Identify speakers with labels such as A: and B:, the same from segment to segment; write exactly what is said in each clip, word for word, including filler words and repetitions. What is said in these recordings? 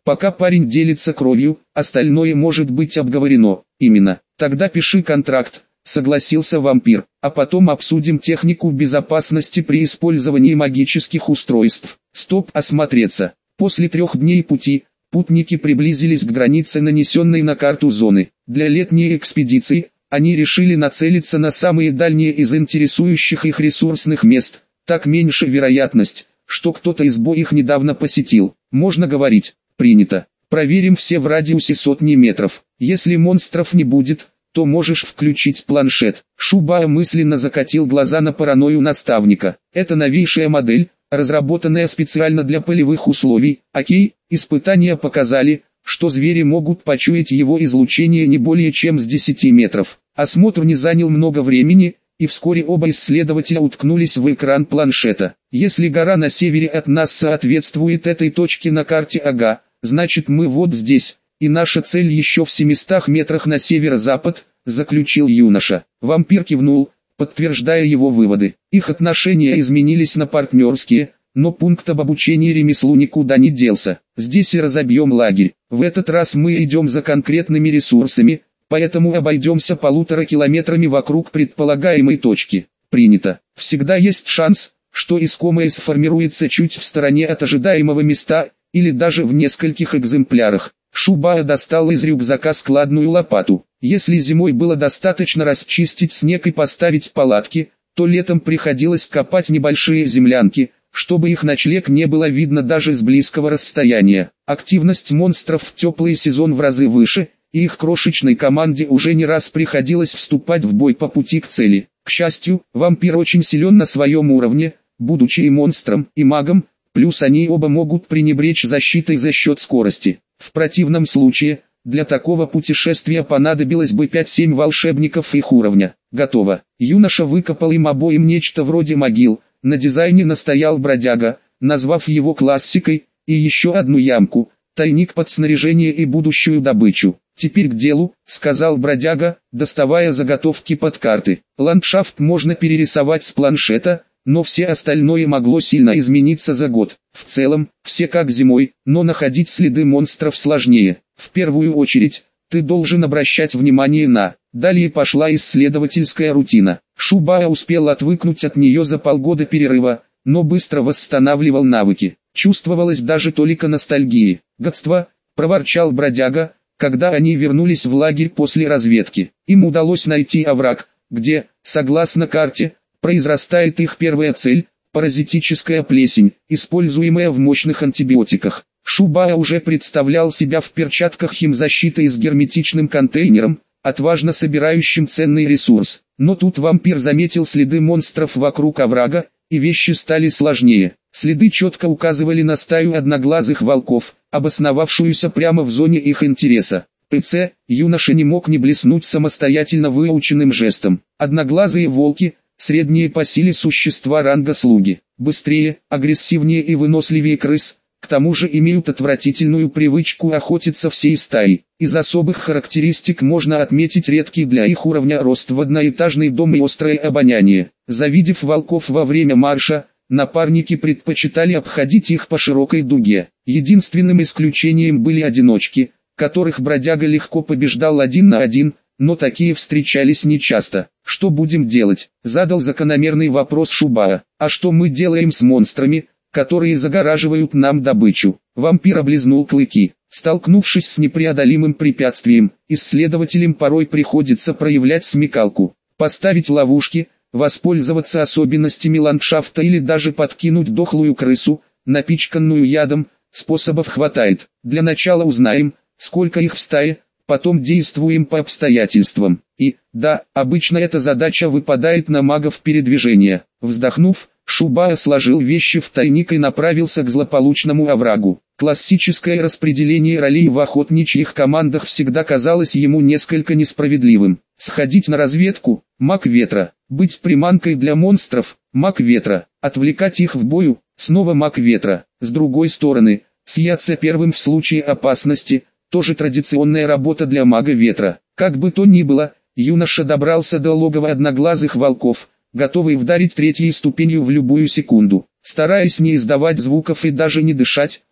A: Пока парень делится кровью, остальное может быть обговорено. Именно. Тогда пиши контракт, согласился вампир, а потом обсудим технику безопасности при использовании магических устройств. Стоп, осмотреться. После трех дней пути, путники приблизились к границе нанесенной на карту зоны. Для летней экспедиции, они решили нацелиться на самые дальние из интересующих их ресурсных мест, так меньше вероятность, что кто-то из боя их недавно посетил. Можно говорить, принято. Проверим все в радиусе сотни метров. Если монстров не будет, то можешь включить планшет. Шубая мысленно закатил глаза на паранойю наставника. Это новейшая модель, разработанная специально для полевых условий. Окей, испытания показали, что звери могут почуять его излучение не более чем с десяти метров. Осмотр не занял много времени, и вскоре оба исследователя уткнулись в экран планшета. Если гора на севере от нас соответствует этой точке на карте, ага, значит мы вот здесь, и наша цель еще в семистах метрах на северо-запад, заключил юноша. Вампир кивнул, подтверждая его выводы. Их отношения изменились на партнерские, но пункт об обучении ремеслу никуда не делся. Здесь и разобьем лагерь. В этот раз мы идем за конкретными ресурсами, поэтому обойдемся полутора километрами вокруг предполагаемой точки. Принято. Всегда есть шанс, что искомое сформируется чуть в стороне от ожидаемого места, или даже в нескольких экземплярах. Шубая достал из рюкзака складную лопату. Если зимой было достаточно расчистить снег и поставить палатки, то летом приходилось копать небольшие землянки, чтобы их ночлег не было видно даже с близкого расстояния. Активность монстров в теплый сезон в разы выше, и их крошечной команде уже не раз приходилось вступать в бой по пути к цели. К счастью, вампир очень силен на своем уровне, будучи и монстром, и магом, плюс они оба могут пренебречь защитой за счет скорости. В противном случае, для такого путешествия понадобилось бы пять-семь волшебников их уровня. Готово. Юноша выкопал им обоим нечто вроде могил, на дизайне настоял бродяга, назвав его классикой, и еще одну ямку, тайник под снаряжение и будущую добычу. «Теперь к делу», — сказал бродяга, доставая заготовки под карты. Ландшафт можно перерисовать с планшета, но все остальное могло сильно измениться за год. В целом, все как зимой, но находить следы монстров сложнее. В первую очередь, ты должен обращать внимание на... Далее пошла исследовательская рутина. Шубая успел отвыкнуть от нее за полгода перерыва, но быстро восстанавливал навыки. Чувствовалась даже толика ностальгии. «Гадство», — проворчал бродяга, когда они вернулись в лагерь после разведки. Им удалось найти овраг, где, согласно карте, произрастает их первая цель – паразитическая плесень, используемая в мощных антибиотиках. Шубая уже представлял себя в перчатках химзащиты и с герметичным контейнером, отважно собирающим ценный ресурс. Но тут вампир заметил следы монстров вокруг оврага, и вещи стали сложнее. Следы четко указывали на стаю одноглазых волков, обосновавшуюся прямо в зоне их интереса. ПЦ, юноша не мог не блеснуть самостоятельно выученным жестом. Одноглазые волки – средние по силе существа ранга слуги, быстрее, агрессивнее и выносливее крыс, к тому же имеют отвратительную привычку охотиться всей стаей. Из особых характеристик можно отметить редкий для их уровня рост в одноэтажный дом и острое обоняние. Завидев волков во время марша, напарники предпочитали обходить их по широкой дуге. Единственным исключением были одиночки, которых бродяга легко побеждал один на один, но такие встречались нечасто. «Что будем делать?» – задал закономерный вопрос Шубая. «А что мы делаем с монстрами, которые загораживают нам добычу?» Вампир облизнул клыки. Столкнувшись с непреодолимым препятствием, исследователям порой приходится проявлять смекалку, поставить ловушки, воспользоваться особенностями ландшафта или даже подкинуть дохлую крысу, напичканную ядом. Способов хватает. Для начала узнаем, сколько их в стае, потом действуем по обстоятельствам. И, да, обычно эта задача выпадает на магов передвижения. Вздохнув, Шубая сложил вещи в тайник и направился к злополучному оврагу. Классическое распределение ролей в охотничьих командах всегда казалось ему несколько несправедливым. Сходить на разведку – маг ветра, быть приманкой для монстров – маг ветра, отвлекать их в бою – снова маг ветра. С другой стороны, съяться первым в случае опасности – тоже традиционная работа для мага ветра. Как бы то ни было, юноша добрался до логова одноглазых волков, готовый вдарить третьей ступенью в любую секунду. Стараясь не издавать звуков и даже не дышать,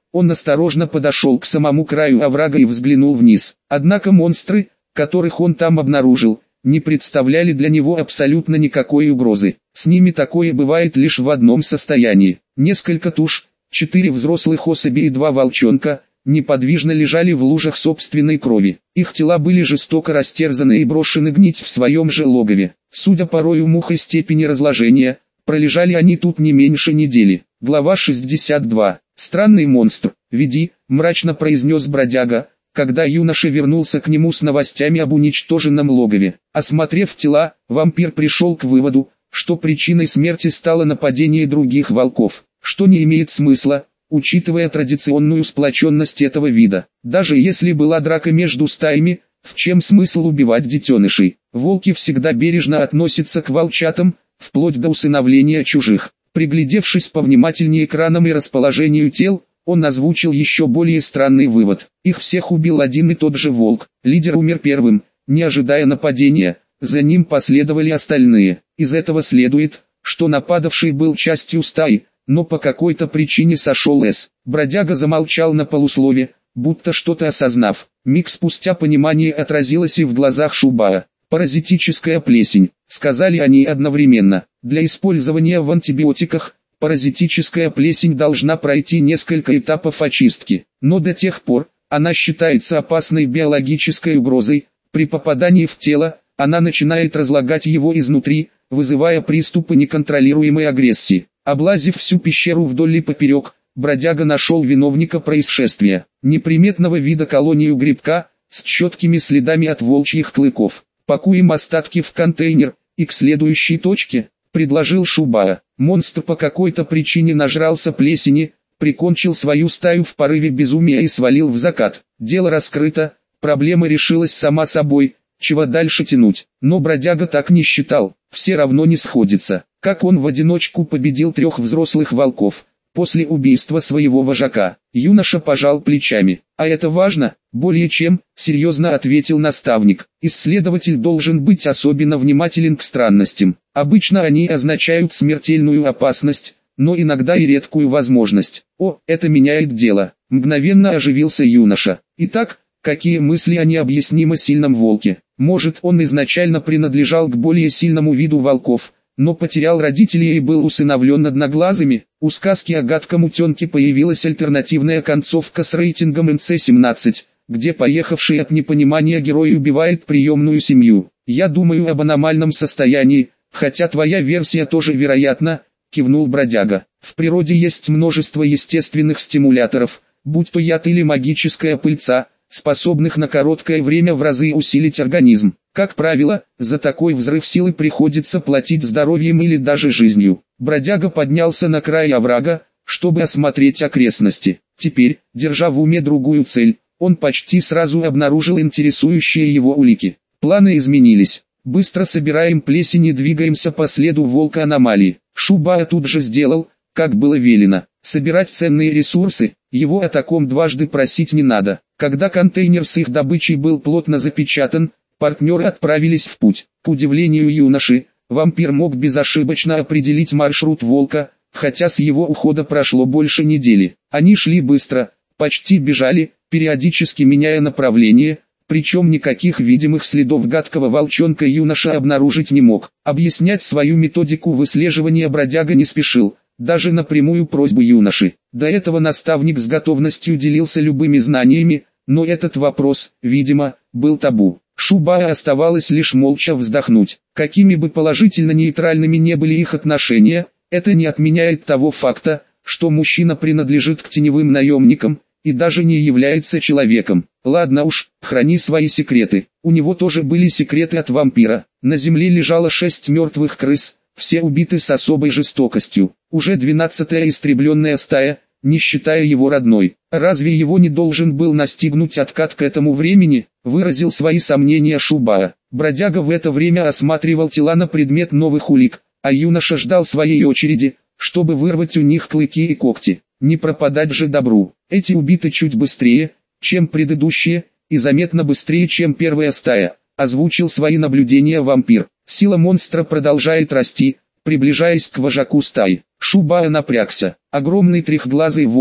A: Он осторожно подошел к самому краю оврага и взглянул вниз. Однако монстры, которых он там обнаружил, не представляли для него абсолютно никакой угрозы. С ними такое бывает лишь в одном состоянии. Несколько туш, четыре взрослых особи и два волчонка, неподвижно лежали в лужах собственной крови. Их тела были жестоко растерзаны и брошены гнить в своем же логове. Судя по рою мух и степени разложения, пролежали они тут не меньше недели. Глава шестьдесят два. «Странный монстр, веди», — мрачно произнес бродяга, когда юноша вернулся к нему с новостями об уничтоженном логове. Осмотрев тела, вампир пришел к выводу, что причиной смерти стало нападение других волков, что не имеет смысла, учитывая традиционную сплоченность этого вида. Даже если была драка между стаями, в чем смысл убивать детенышей? Волки всегда бережно относятся к волчатам, вплоть до усыновления чужих. Приглядевшись повнимательнее к ранам и расположению тел, он озвучил еще более странный вывод. Их всех убил один и тот же волк. Лидер умер первым, не ожидая нападения, за ним последовали остальные. Из этого следует, что нападавший был частью стаи, но по какой-то причине сошел с. Бродяга замолчал на полуслове, будто что-то осознав. Миг спустя понимание отразилось и в глазах Шубая. «Паразитическая плесень», — сказали они одновременно. Для использования в антибиотиках, паразитическая плесень должна пройти несколько этапов очистки, но до тех пор, она считается опасной биологической угрозой. При попадании в тело, она начинает разлагать его изнутри, вызывая приступы неконтролируемой агрессии. Облазив всю пещеру вдоль и поперек, бродяга нашел виновника происшествия, неприметного вида колонию грибка, с четкими следами от волчьих клыков. «Пакуем остатки в контейнер, и к следующей точке», — предложил Шубая. Монстр по какой-то причине нажрался плесени, прикончил свою стаю в порыве безумия и свалил в закат. Дело раскрыто, проблема решилась сама собой, чего дальше тянуть. Но бродяга так не считал, все равно не сходится. Как он в одиночку победил трех взрослых волков после убийства своего вожака? Юноша пожал плечами. «А это важно?» «Более чем», — серьезно ответил наставник. «Исследователь должен быть особенно внимателен к странностям. Обычно они означают смертельную опасность, но иногда и редкую возможность». «О, это меняет дело», — мгновенно оживился юноша. «Итак, какие мысли о необъяснимо сильном волке? Может, он изначально принадлежал к более сильному виду волков, но потерял родителей и был усыновлен одноглазыми?» У сказки о гадком утенке появилась альтернативная концовка с рейтингом эм цэ семнадцать, где поехавший от непонимания герой убивает приемную семью. «Я думаю об аномальном состоянии, хотя твоя версия тоже вероятна», — кивнул бродяга. «В природе есть множество естественных стимуляторов, будь то яд или магическая пыльца, способных на короткое время в разы усилить организм. Как правило, за такой взрыв силы приходится платить здоровьем или даже жизнью». Бродяга поднялся на край оврага, чтобы осмотреть окрестности. Теперь, держа в уме другую цель, он почти сразу обнаружил интересующие его улики. Планы изменились. «Быстро собираем плесень и двигаемся по следу волка аномалии». Шубая тут же сделал, как было велено. Собирать ценные ресурсы, его о таком дважды просить не надо. Когда контейнер с их добычей был плотно запечатан, партнеры отправились в путь. К удивлению юноши, вампир мог безошибочно определить маршрут волка, хотя с его ухода прошло больше недели. Они шли быстро, почти бежали, периодически меняя направление, причем никаких видимых следов гадкого волчонка юноша обнаружить не мог. Объяснять свою методику выслеживания бродяга не спешил, даже на прямую просьбу юноши. До этого наставник с готовностью делился любыми знаниями, но этот вопрос, видимо, был табу. Шубая оставалось лишь молча вздохнуть. Какими бы положительно-нейтральными не были их отношения, это не отменяет того факта, что мужчина принадлежит к теневым наемникам, и даже не является человеком. Ладно уж, храни свои секреты. У него тоже были секреты от вампира. На земле лежало шесть мертвых крыс, все убиты с особой жестокостью. Уже двенадцатая истребленная стая, не считая его родной. Разве его не должен был настигнуть откат к этому времени? Выразил свои сомнения Шубая. Бродяга в это время осматривал тела на предмет новых улик, а юноша ждал своей очереди, чтобы вырвать у них клыки и когти. Не пропадать же добру. Эти убиты чуть быстрее, чем предыдущие, и заметно быстрее, чем первая стая, озвучил свои наблюдения вампир. Сила монстра продолжает расти, приближаясь к вожаку стаи. Шубая напрягся. Огромный трехглазый волк,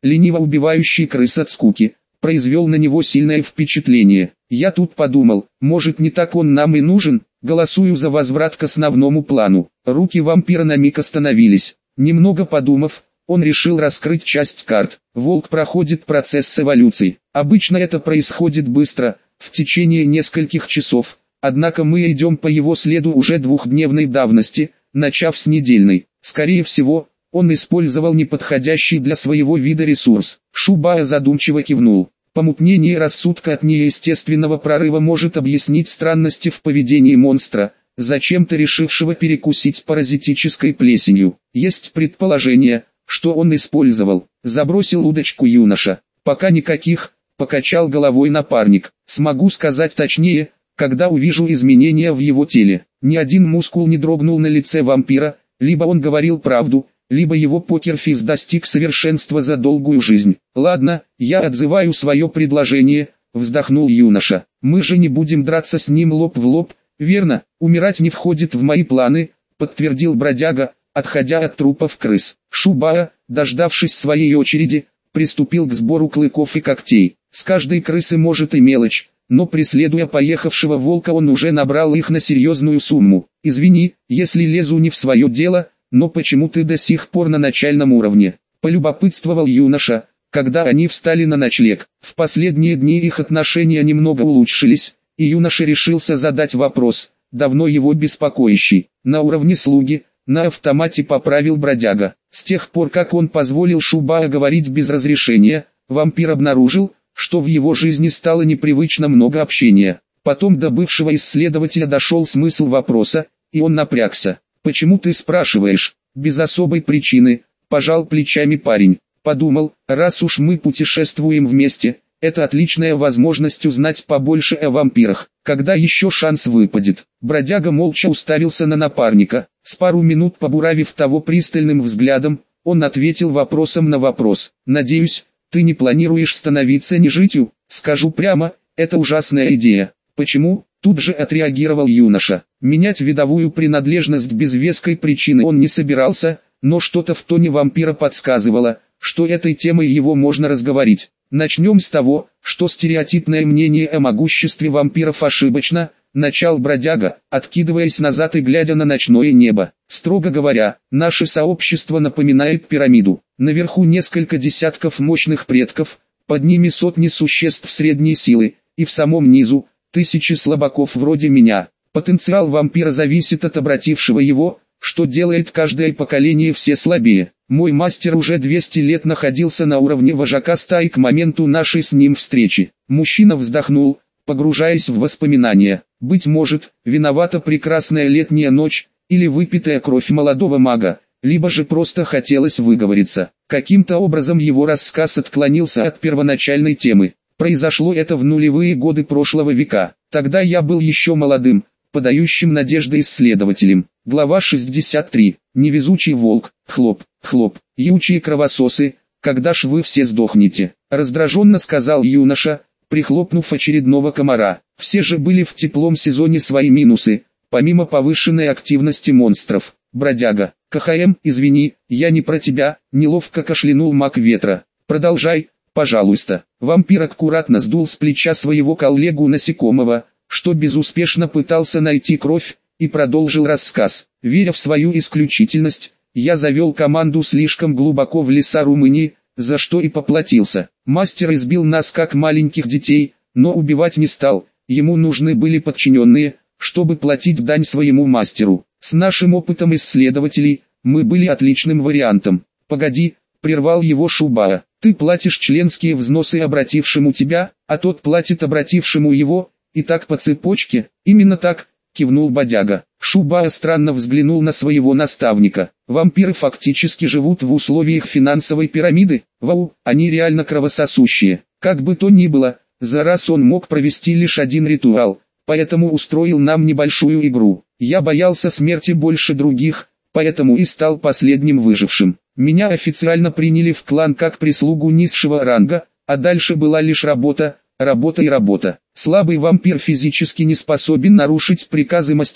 A: лениво убивающий крыс от скуки, произвел на него сильное впечатление. Я тут подумал, может не так он нам и нужен, голосую за возврат к основному плану. Руки вампира на миг остановились. Немного подумав, он решил раскрыть часть карт. Волк проходит процесс эволюции. Обычно это происходит быстро, в течение нескольких часов. Однако мы идем по его следу уже двухдневной давности, начав с недельной. Скорее всего, он использовал неподходящий для своего вида ресурс. Шубая задумчиво кивнул. Помутнение рассудка от неестественного прорыва может объяснить странности в поведении монстра, зачем-то решившего перекусить паразитической плесенью. Есть предположение, что он использовал. Забросил удочку юноша. Пока никаких, покачал головой напарник. Смогу сказать точнее, когда увижу изменения в его теле. Ни один мускул не дрогнул на лице вампира, либо он говорил правду, либо его покерфейс достиг совершенства за долгую жизнь. Ладно, я отзываю свое предложение, вздохнул юноша. Мы же не будем драться с ним лоб в лоб, верно? Умирать не входит в мои планы, подтвердил бродяга, отходя от трупов крыс. Шубая, дождавшись своей очереди, приступил к сбору клыков и когтей. С каждой крысы может и мелочь, но преследуя поехавшего волка он уже набрал их на серьезную сумму. Извини, если лезу не в свое дело, но почему ты до сих пор на начальном уровне? Полюбопытствовал юноша, когда они встали на ночлег. В последние дни их отношения немного улучшились, и юноша решился задать вопрос, давно его беспокоящий. На уровне слуги, на автомате поправил бродяга. С тех пор как он позволил Шубая говорить без разрешения, вампир обнаружил, что в его жизни стало непривычно много общения. Потом до бывшего исследователя дошел смысл вопроса, и он напрягся. «Почему ты спрашиваешь?» «Без особой причины», – пожал плечами парень. Подумал, раз уж мы путешествуем вместе, это отличная возможность узнать побольше о вампирах. Когда еще шанс выпадет? Бродяга молча уставился на напарника. С пару минут побуравив того пристальным взглядом, он ответил вопросом на вопрос. «Надеюсь, ты не планируешь становиться нежитью?» «Скажу прямо, это ужасная идея». «Почему?» Тут же отреагировал юноша. Менять видовую принадлежность без веской причины он не собирался, но что-то в тоне вампира подсказывало, что этой темой его можно разговорить. Начнем с того, что стереотипное мнение о могуществе вампиров ошибочно, начал бродяга, откидываясь назад и глядя на ночное небо. Строго говоря, наше сообщество напоминает пирамиду. Наверху несколько десятков мощных предков, под ними сотни существ средней силы, и в самом низу тысячи слабаков вроде меня. Потенциал вампира зависит от обратившего его, что делает каждое поколение все слабее. Мой мастер уже двести лет находился на уровне вожака стаи к моменту нашей с ним встречи. Мужчина вздохнул, погружаясь в воспоминания. Быть может, виновата прекрасная летняя ночь, или выпитая кровь молодого мага, либо же просто хотелось выговориться. Каким-то образом его рассказ отклонился от первоначальной темы. Произошло это в нулевые годы прошлого века. Тогда я был еще молодым, подающим надежды исследователем. Глава шестьдесят три. Невезучий волк. Хлоп, хлоп. Ючие кровососы, когда ж вы все сдохнете? Раздраженно сказал юноша, прихлопнув очередного комара. Все же были в теплом сезоне свои минусы, помимо повышенной активности монстров. Бродяга. КХМ, извини, я не про тебя, неловко кашлянул маг ветра. Продолжай. Пожалуйста. Вампир аккуратно сдул с плеча своего коллегу насекомого, что безуспешно пытался найти кровь, и продолжил рассказ. Веря в свою исключительность, я завел команду слишком глубоко в леса Румынии, за что и поплатился. Мастер избил нас как маленьких детей, но убивать не стал, ему нужны были подчиненные, чтобы платить дань своему мастеру. С нашим опытом исследователей, мы были отличным вариантом. Погоди, прервал его Шубая. Ты платишь членские взносы обратившему тебя, а тот платит обратившему его, и так по цепочке. Именно так, кивнул бодяга. Шубая странно взглянул на своего наставника. Вампиры фактически живут в условиях финансовой пирамиды. Вау, они реально кровососущие. Как бы то ни было, за раз он мог провести лишь один ритуал, поэтому устроил нам небольшую игру. Я боялся смерти больше других, поэтому и стал последним выжившим. Меня официально приняли в клан как прислугу низшего ранга, а дальше была лишь работа, работа и работа. Слабый вампир физически не способен нарушить приказы мастера,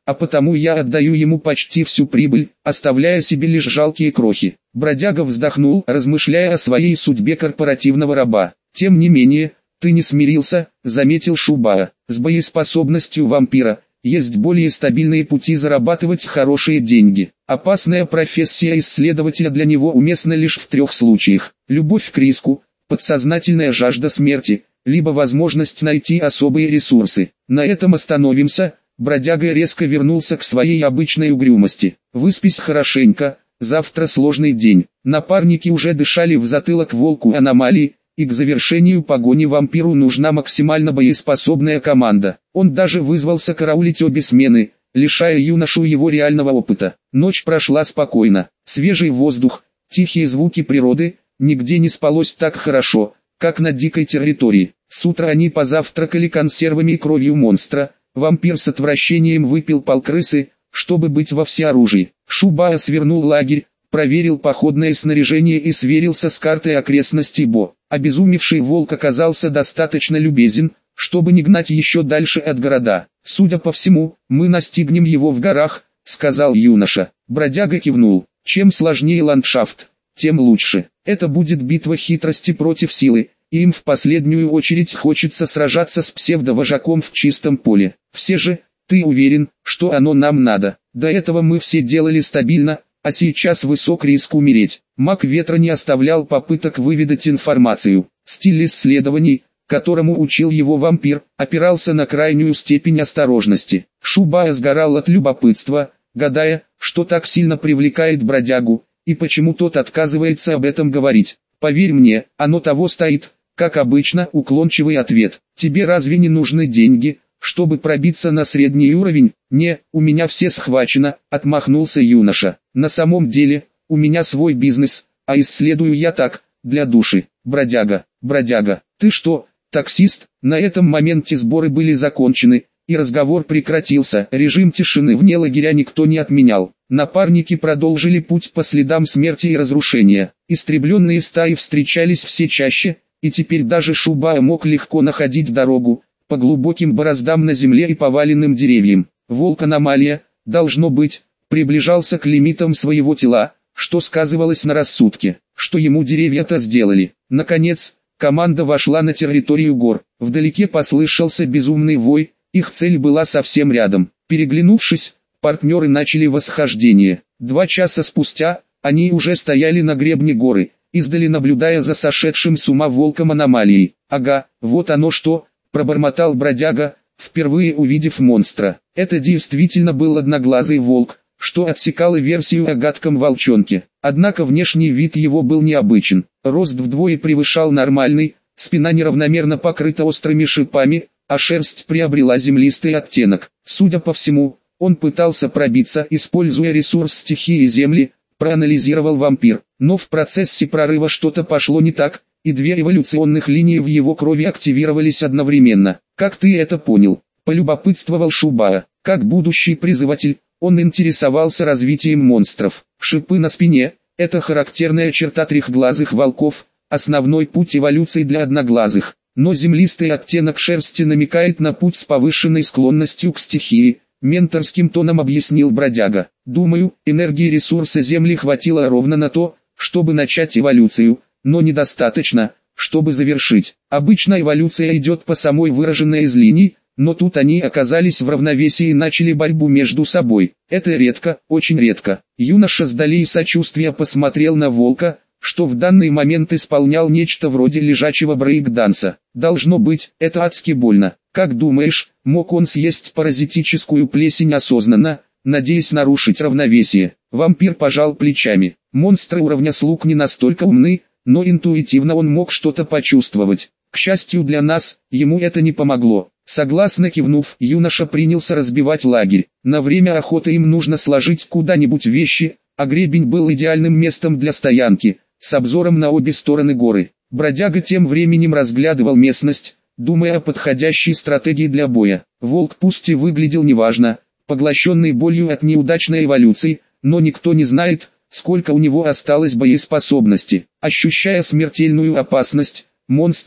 A: а потому я отдаю ему почти всю прибыль, оставляя себе лишь жалкие крохи. Бродяга вздохнул, размышляя о своей судьбе корпоративного раба. Тем не менее, ты не смирился, заметил Шубара. С боеспособностью вампира есть более стабильные пути зарабатывать хорошие деньги. Опасная профессия исследователя для него уместна лишь в трех случаях: любовь к риску, подсознательная жажда смерти, либо возможность найти особые ресурсы. На этом остановимся. Бродяга резко вернулся к своей обычной угрюмости. Выспись хорошенько, завтра сложный день. Напарники уже дышали в затылок волку аномалии, и к завершению погони вампиру нужна максимально боеспособная команда. Он даже вызвался караулить обе смены, лишая юношу его реального опыта. Ночь прошла спокойно. Свежий воздух, тихие звуки природы, нигде не спалось так хорошо, как на дикой территории. С утра они позавтракали консервами и кровью монстра. Вампир с отвращением выпил полкрысы, чтобы быть во всеоружии. Шубара свернул лагерь, проверил походное снаряжение и сверился с картой окрестностей Бо. Обезумевший волк оказался достаточно любезен, чтобы не гнать еще дальше от города. «Судя по всему, мы настигнем его в горах», — сказал юноша. Бродяга кивнул. «Чем сложнее ландшафт, тем лучше. Это будет битва хитрости против силы, и им в последнюю очередь хочется сражаться с псевдовожаком в чистом поле. Все же, ты уверен, что оно нам надо? До этого мы все делали стабильно, а сейчас высок риск умереть». Маг ветра не оставлял попыток выведать информацию. Стиль исследований, которому учил его вампир, опирался на крайнюю степень осторожности. Шубара сгорал от любопытства, гадая, что так сильно привлекает бродягу, и почему тот отказывается об этом говорить. «Поверь мне, оно того стоит», как обычно, уклончивый ответ. «Тебе разве не нужны деньги, чтобы пробиться на средний уровень?» «Не, у меня все схвачено», — отмахнулся юноша. «На самом деле, у меня свой бизнес, а исследую я так, для души». «Бродяга, бродяга, ты что, таксист?» На этом моменте сборы были закончены, и разговор прекратился. Режим тишины вне лагеря никто не отменял. Напарники продолжили путь по следам смерти и разрушения. Истребленные стаи встречались все чаще, и теперь даже Шубара мог легко находить дорогу по глубоким бороздам на земле и поваленным деревьям. Волк-аномалия, должно быть, приближался к лимитам своего тела, что сказывалось на рассудке, что ему деревья-то сделали. Наконец, команда вошла на территорию гор. Вдалеке послышался безумный вой, их цель была совсем рядом. Переглянувшись, партнеры начали восхождение. Два часа спустя, они уже стояли на гребне горы, издали наблюдая за сошедшим с ума волком аномалией. «Ага, вот оно что», — пробормотал бродяга, впервые увидев монстра. Это действительно был одноглазый волк, что отсекало версию о гадком волчонке. Однако внешний вид его был необычен. Рост вдвое превышал нормальный, спина неравномерно покрыта острыми шипами, а шерсть приобрела землистый оттенок. Судя по всему, он пытался пробиться, используя ресурс стихии земли, проанализировал вампир. Но в процессе прорыва что-то пошло не так, и две эволюционных линии в его крови активировались одновременно. «Как ты это понял?» – полюбопытствовал Шубара. Как будущий призыватель, он интересовался развитием монстров. Шипы на спине – это характерная черта трехглазых волков, основной путь эволюции для одноглазых. Но землистый оттенок шерсти намекает на путь с повышенной склонностью к стихии, менторским тоном объяснил бродяга. «Думаю, энергии ресурса Земли хватило ровно на то, чтобы начать эволюцию, но недостаточно, чтобы завершить. Обычно эволюция идет по самой выраженной из линий, но тут они оказались в равновесии и начали борьбу между собой. Это редко, очень редко». Юноша с долей сочувствия посмотрел на волка, что в данный момент исполнял нечто вроде лежачего брейк-данса. «Должно быть, это адски больно. Как думаешь, мог он съесть паразитическую плесень осознанно, надеясь нарушить равновесие?» Вампир пожал плечами. Монстры уровня слуг не настолько умны, но интуитивно он мог что-то почувствовать. К счастью для нас, ему это не помогло. Согласно кивнув, юноша принялся разбивать лагерь. На время охоты им нужно сложить куда-нибудь вещи, а гребень был идеальным местом для стоянки, с обзором на обе стороны горы. Бродяга тем временем разглядывал местность, думая о подходящей стратегии для боя. Волк пусть и выглядел неважно, поглощенный болью от неудачной эволюции, но никто не знает, сколько у него осталось боеспособности. Ощущая смертельную опасность, монстры,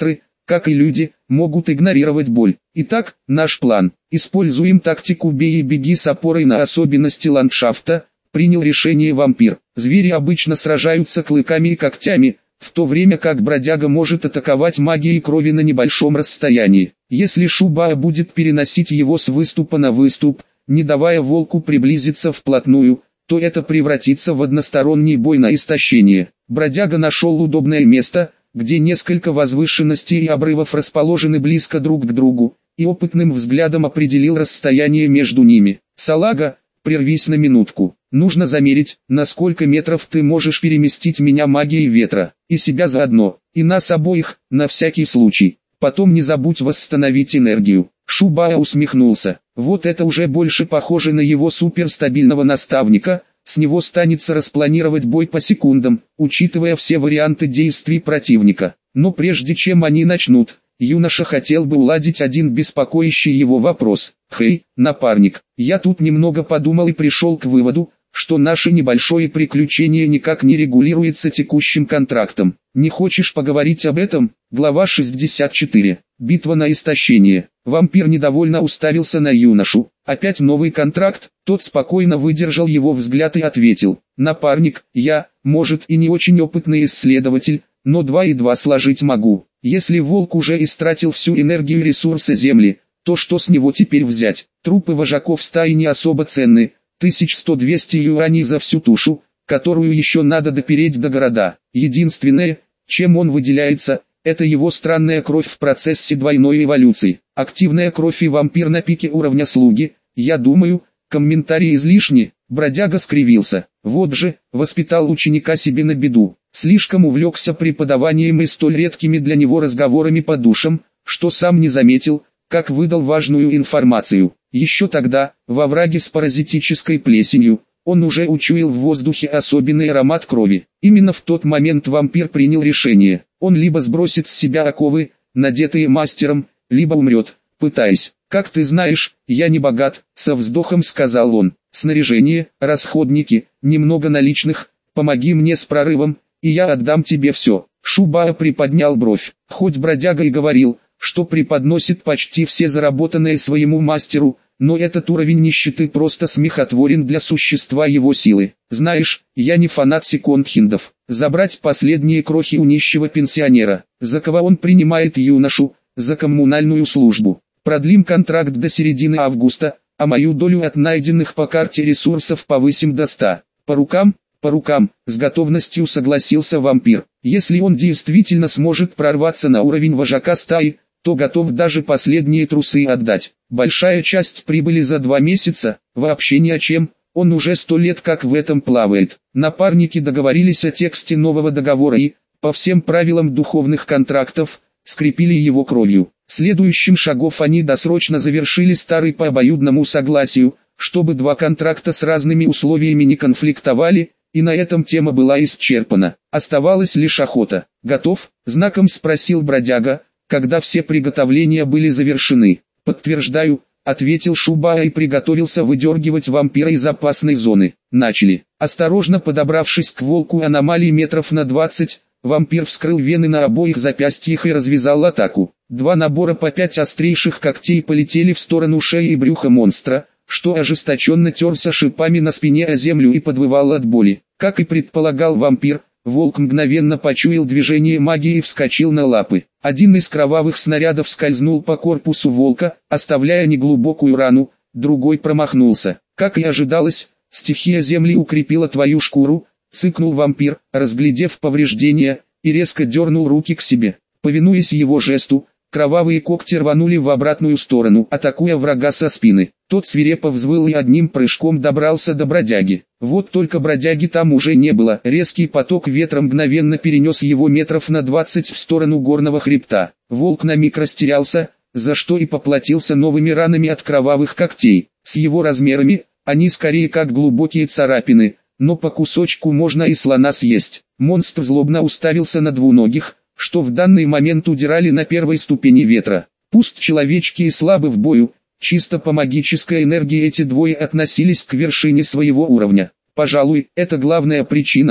A: как и люди, могут игнорировать боль. Итак, наш план. Используем тактику «бей и беги» с опорой на особенности ландшафта, принял решение вампир. Звери обычно сражаются клыками и когтями, в то время как бродяга может атаковать магией крови на небольшом расстоянии. Если Шубая будет переносить его с выступа на выступ, не давая волку приблизиться вплотную, то это превратится в односторонний бой на истощение. Бродяга нашел удобное место, где несколько возвышенностей и обрывов расположены близко друг к другу, и опытным взглядом определил расстояние между ними. «Салага, прервись на минутку. Нужно замерить, на сколько метров ты можешь переместить меня магией ветра, и себя заодно, и нас обоих, на всякий случай. Потом не забудь восстановить энергию». Шубая усмехнулся. Вот это уже больше похоже на его суперстабильного наставника, с него станется распланировать бой по секундам, учитывая все варианты действий противника. Но прежде чем они начнут, юноша хотел бы уладить один беспокоящий его вопрос. «Хей, напарник, я тут немного подумал и пришел к выводу, что наше небольшое приключение никак не регулируется текущим контрактом. Не хочешь поговорить об этом?» Глава шестьдесят четыре. Битва на истощение. Вампир недовольно уставился на юношу. Опять новый контракт? Тот спокойно выдержал его взгляд и ответил: «Напарник, я, может, и не очень опытный исследователь, но два и два сложить могу. Если волк уже истратил всю энергию и ресурсы земли, то что с него теперь взять? Трупы вожаков стаи не особо ценны, тысяч сто-двести юаней за всю тушу, которую еще надо допереть до города. Единственное, чем он выделяется, это его странная кровь в процессе двойной эволюции. Активная кровь и вампир на пике уровня слуги, я думаю, комментарии излишни». Бродяга скривился. Вот же, воспитал ученика себе на беду. Слишком увлекся преподаванием и столь редкими для него разговорами по душам, что сам не заметил, как выдал важную информацию. Еще тогда, во враге с паразитической плесенью, он уже учуял в воздухе особенный аромат крови. Именно в тот момент вампир принял решение. Он либо сбросит с себя оковы, надетые мастером, либо умрет, пытаясь. «Как ты знаешь, я не богат», — со вздохом сказал он. «Снаряжение, расходники, немного наличных, помоги мне с прорывом, и я отдам тебе все». Шубая приподнял бровь. Хоть бродяга и говорил, что преподносит почти все заработанные своему мастеру, но этот уровень нищеты просто смехотворен для существа его силы. «Знаешь, я не фанат секонд-хендов. Забрать последние крохи у нищего пенсионера, за кого он принимает юношу, за коммунальную службу. Продлим контракт до середины августа, а мою долю от найденных по карте ресурсов повысим до ста. По рукам?» «По рукам», — с готовностью согласился вампир. «Если он действительно сможет прорваться на уровень вожака стаи, то готов даже последние трусы отдать. Большая часть прибыли за два месяца, вообще ни о чем, он уже сто лет как в этом плавает». Напарники договорились о тексте нового договора и, по всем правилам духовных контрактов, скрепили его кровью. Следующим шагов они досрочно завершили старый по обоюдному согласию, чтобы два контракта с разными условиями не конфликтовали, и на этом тема была исчерпана. Оставалась лишь охота. «Готов?» — знаком спросил бродяга, когда все приготовления были завершены. «Подтверждаю», — ответил Шубая и приготовился выдергивать вампира из опасной зоны. Начали. Осторожно подобравшись к волку аномалии метров на двадцать, вампир вскрыл вены на обоих запястьях и развязал атаку. Два набора по пять острейших когтей полетели в сторону шеи и брюха монстра, что ожесточенно терся шипами на спине о землю и подвывал от боли. Как и предполагал вампир, волк мгновенно почуял движение магии и вскочил на лапы. Один из кровавых снарядов скользнул по корпусу волка, оставляя неглубокую рану, другой промахнулся. «Как и ожидалось, стихия земли укрепила твою шкуру», — цыкнул вампир, разглядев повреждения, и резко дернул руки к себе. Повинуясь его жесту, кровавые когти рванули в обратную сторону, атакуя врага со спины. Тот свирепо взвыл и одним прыжком добрался до бродяги. Вот только бродяги там уже не было. Резкий поток ветра мгновенно перенес его метров на двадцать в сторону горного хребта. Волк на миг растерялся, за что и поплатился новыми ранами от кровавых когтей. С его размерами, они скорее как глубокие царапины, но по кусочку можно и слона съесть. Монстр злобно уставился на двуногих, что в данный момент удирали на первой ступени ветра. Пусть человечки и слабы в бою, чисто по магической энергии эти двое относились к вершине своего уровня. Пожалуй, это главная причина,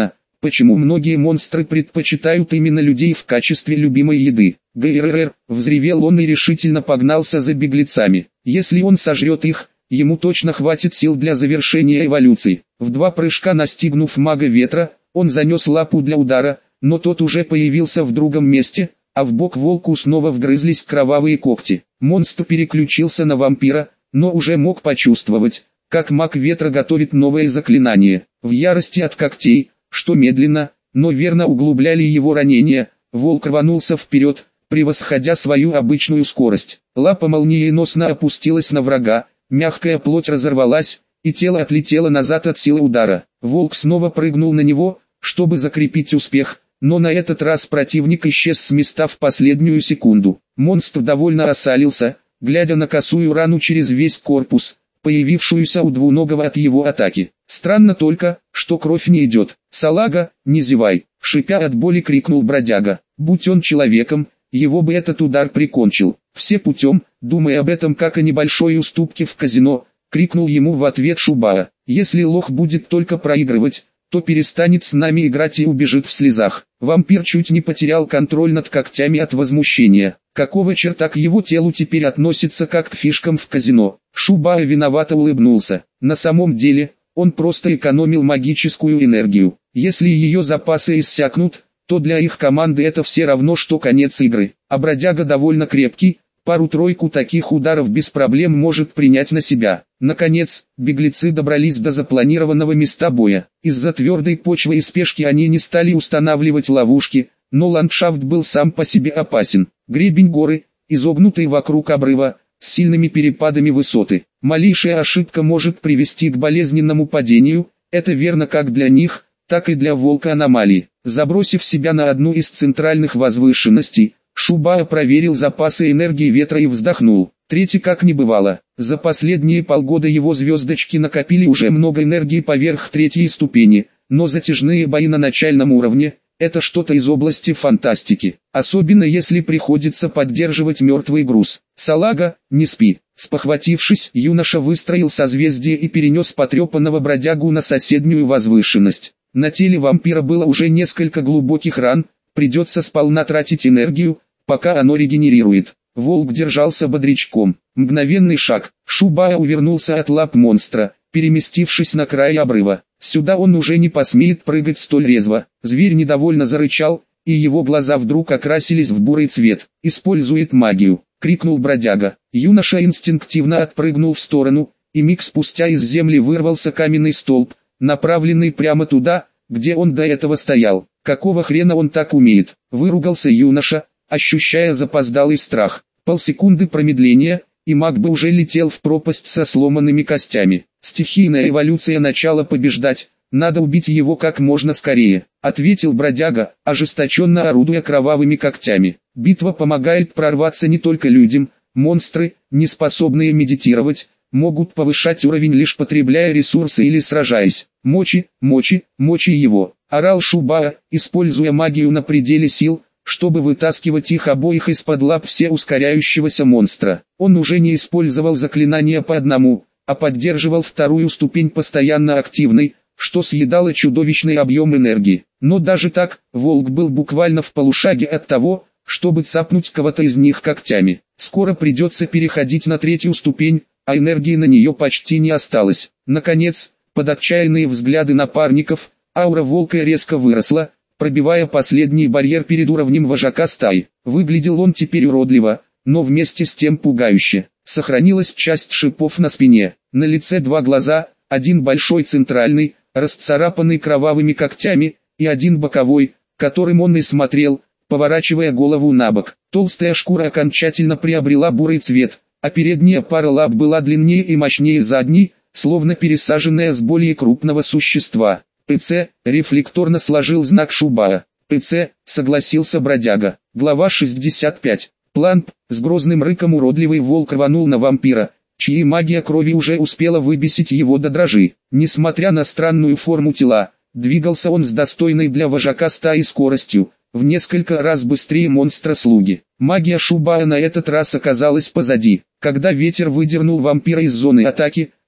A: Почему многие монстры предпочитают именно людей в качестве любимой еды? ГРР, взревел он и решительно погнался за беглецами. Если он сожрет их, ему точно хватит сил для завершения эволюции. В два прыжка настигнув мага ветра, он занес лапу для удара, но тот уже появился в другом месте, а в бок волку снова вгрызлись кровавые когти. Монстр переключился на вампира, но уже мог почувствовать, как маг ветра готовит новое заклинание. В ярости от когтей, что медленно, но верно углубляли его ранения, волк рванулся вперед, превосходя свою обычную скорость. Лапа молниеносно опустилась на врага, мягкая плоть разорвалась, и тело отлетело назад от силы удара. Волк снова прыгнул на него, чтобы закрепить успех, но на этот раз противник исчез с места в последнюю секунду. Монстр довольно осалился, глядя на косую рану через весь корпус, появившуюся у двуногого от его атаки. Странно только, что кровь не идет. «Салага, не зевай!» — шипя от боли крикнул бродяга. Будь он человеком, его бы этот удар прикончил. «Все путем, думая об этом как о небольшой уступке в казино», — крикнул ему в ответ Шубара. «Если лох будет только проигрывать, то перестанет с нами играть и убежит в слезах». Вампир чуть не потерял контроль над когтями от возмущения. Какого черта к его телу теперь относится как к фишкам в казино? Шубара виновато улыбнулся. На самом деле, он просто экономил магическую энергию. Если ее запасы иссякнут, то для их команды это все равно, что конец игры. А бродяга довольно крепкий, пару-тройку таких ударов без проблем может принять на себя. Наконец, беглецы добрались до запланированного места боя. Из-за твердой почвы и спешки они не стали устанавливать ловушки, но ландшафт был сам по себе опасен. Гребень горы, изогнутый вокруг обрыва, с сильными перепадами высоты. Малейшая ошибка может привести к болезненному падению, это верно как для них, так и для волка аномалии. Забросив себя на одну из центральных возвышенностей, Шубара проверил запасы энергии ветра и вздохнул. Третий как не бывало. За последние полгода его звездочки накопили уже много энергии поверх третьей ступени, но затяжные бои на начальном уровне – это что-то из области фантастики. Особенно если приходится поддерживать мертвый груз. «Салага, не спи!» Спохватившись, юноша выстроил созвездие и перенес потрепанного бродягу на соседнюю возвышенность. На теле вампира было уже несколько глубоких ран, придется сполна тратить энергию, пока оно регенерирует. Волк держался бодрячком. Мгновенный шаг. Шубара увернулся от лап монстра, переместившись на край обрыва. Сюда он уже не посмеет прыгать столь резво. Зверь недовольно зарычал, и его глаза вдруг окрасились в бурый цвет. «Использует магию!» — крикнул бродяга. Юноша инстинктивно отпрыгнул в сторону, и миг спустя из земли вырвался каменный столб, направленный прямо туда, где он до этого стоял. «Какого хрена он так умеет?» — выругался юноша, ощущая запоздалый страх. Полсекунды промедления, и маг бы уже летел в пропасть со сломанными костями. «Стихийная эволюция начала побеждать, надо убить его как можно скорее», — ответил бродяга, ожесточенно орудуя кровавыми когтями. «Битва помогает прорваться не только людям, монстры, не способные медитировать, могут повышать уровень лишь потребляя ресурсы или сражаясь. Мочи, мочи, мочи его», — орал Шубара, используя магию на пределе сил, чтобы вытаскивать их обоих из-под лап всеускоряющегося монстра. Он уже не использовал заклинания по одному, а поддерживал вторую ступень постоянно активной, что съедало чудовищный объем энергии. Но даже так, волк был буквально в полушаге от того, чтобы цапнуть кого-то из них когтями. Скоро придется переходить на третью ступень, а энергии на нее почти не осталось. Наконец, под отчаянные взгляды напарников, аура волка резко выросла, пробивая последний барьер перед уровнем вожака стаи. Выглядел он теперь уродливо, но вместе с тем пугающе. Сохранилась часть шипов на спине, на лице два глаза, один большой центральный, расцарапанный кровавыми когтями, и один боковой, которым он и смотрел, поворачивая голову на бок. Толстая шкура окончательно приобрела бурый цвет, а передняя пара лап была длиннее и мощнее задней, словно пересаженная с более крупного существа. «ПЦ», рефлекторно сложил знак Шубара. «ПЦ», согласился бродяга. Глава шестьдесят пять. План. С грозным рыком уродливый волк рванул на вампира, чьи магия крови уже успела выбесить его до дрожи. Несмотря на странную форму тела, двигался он с достойной для вожака стаи скоростью, в несколько раз быстрее монстра-слуги. Магия Шубара на этот раз оказалась позади. Когда ветер выдернул вампира из зоны атаки,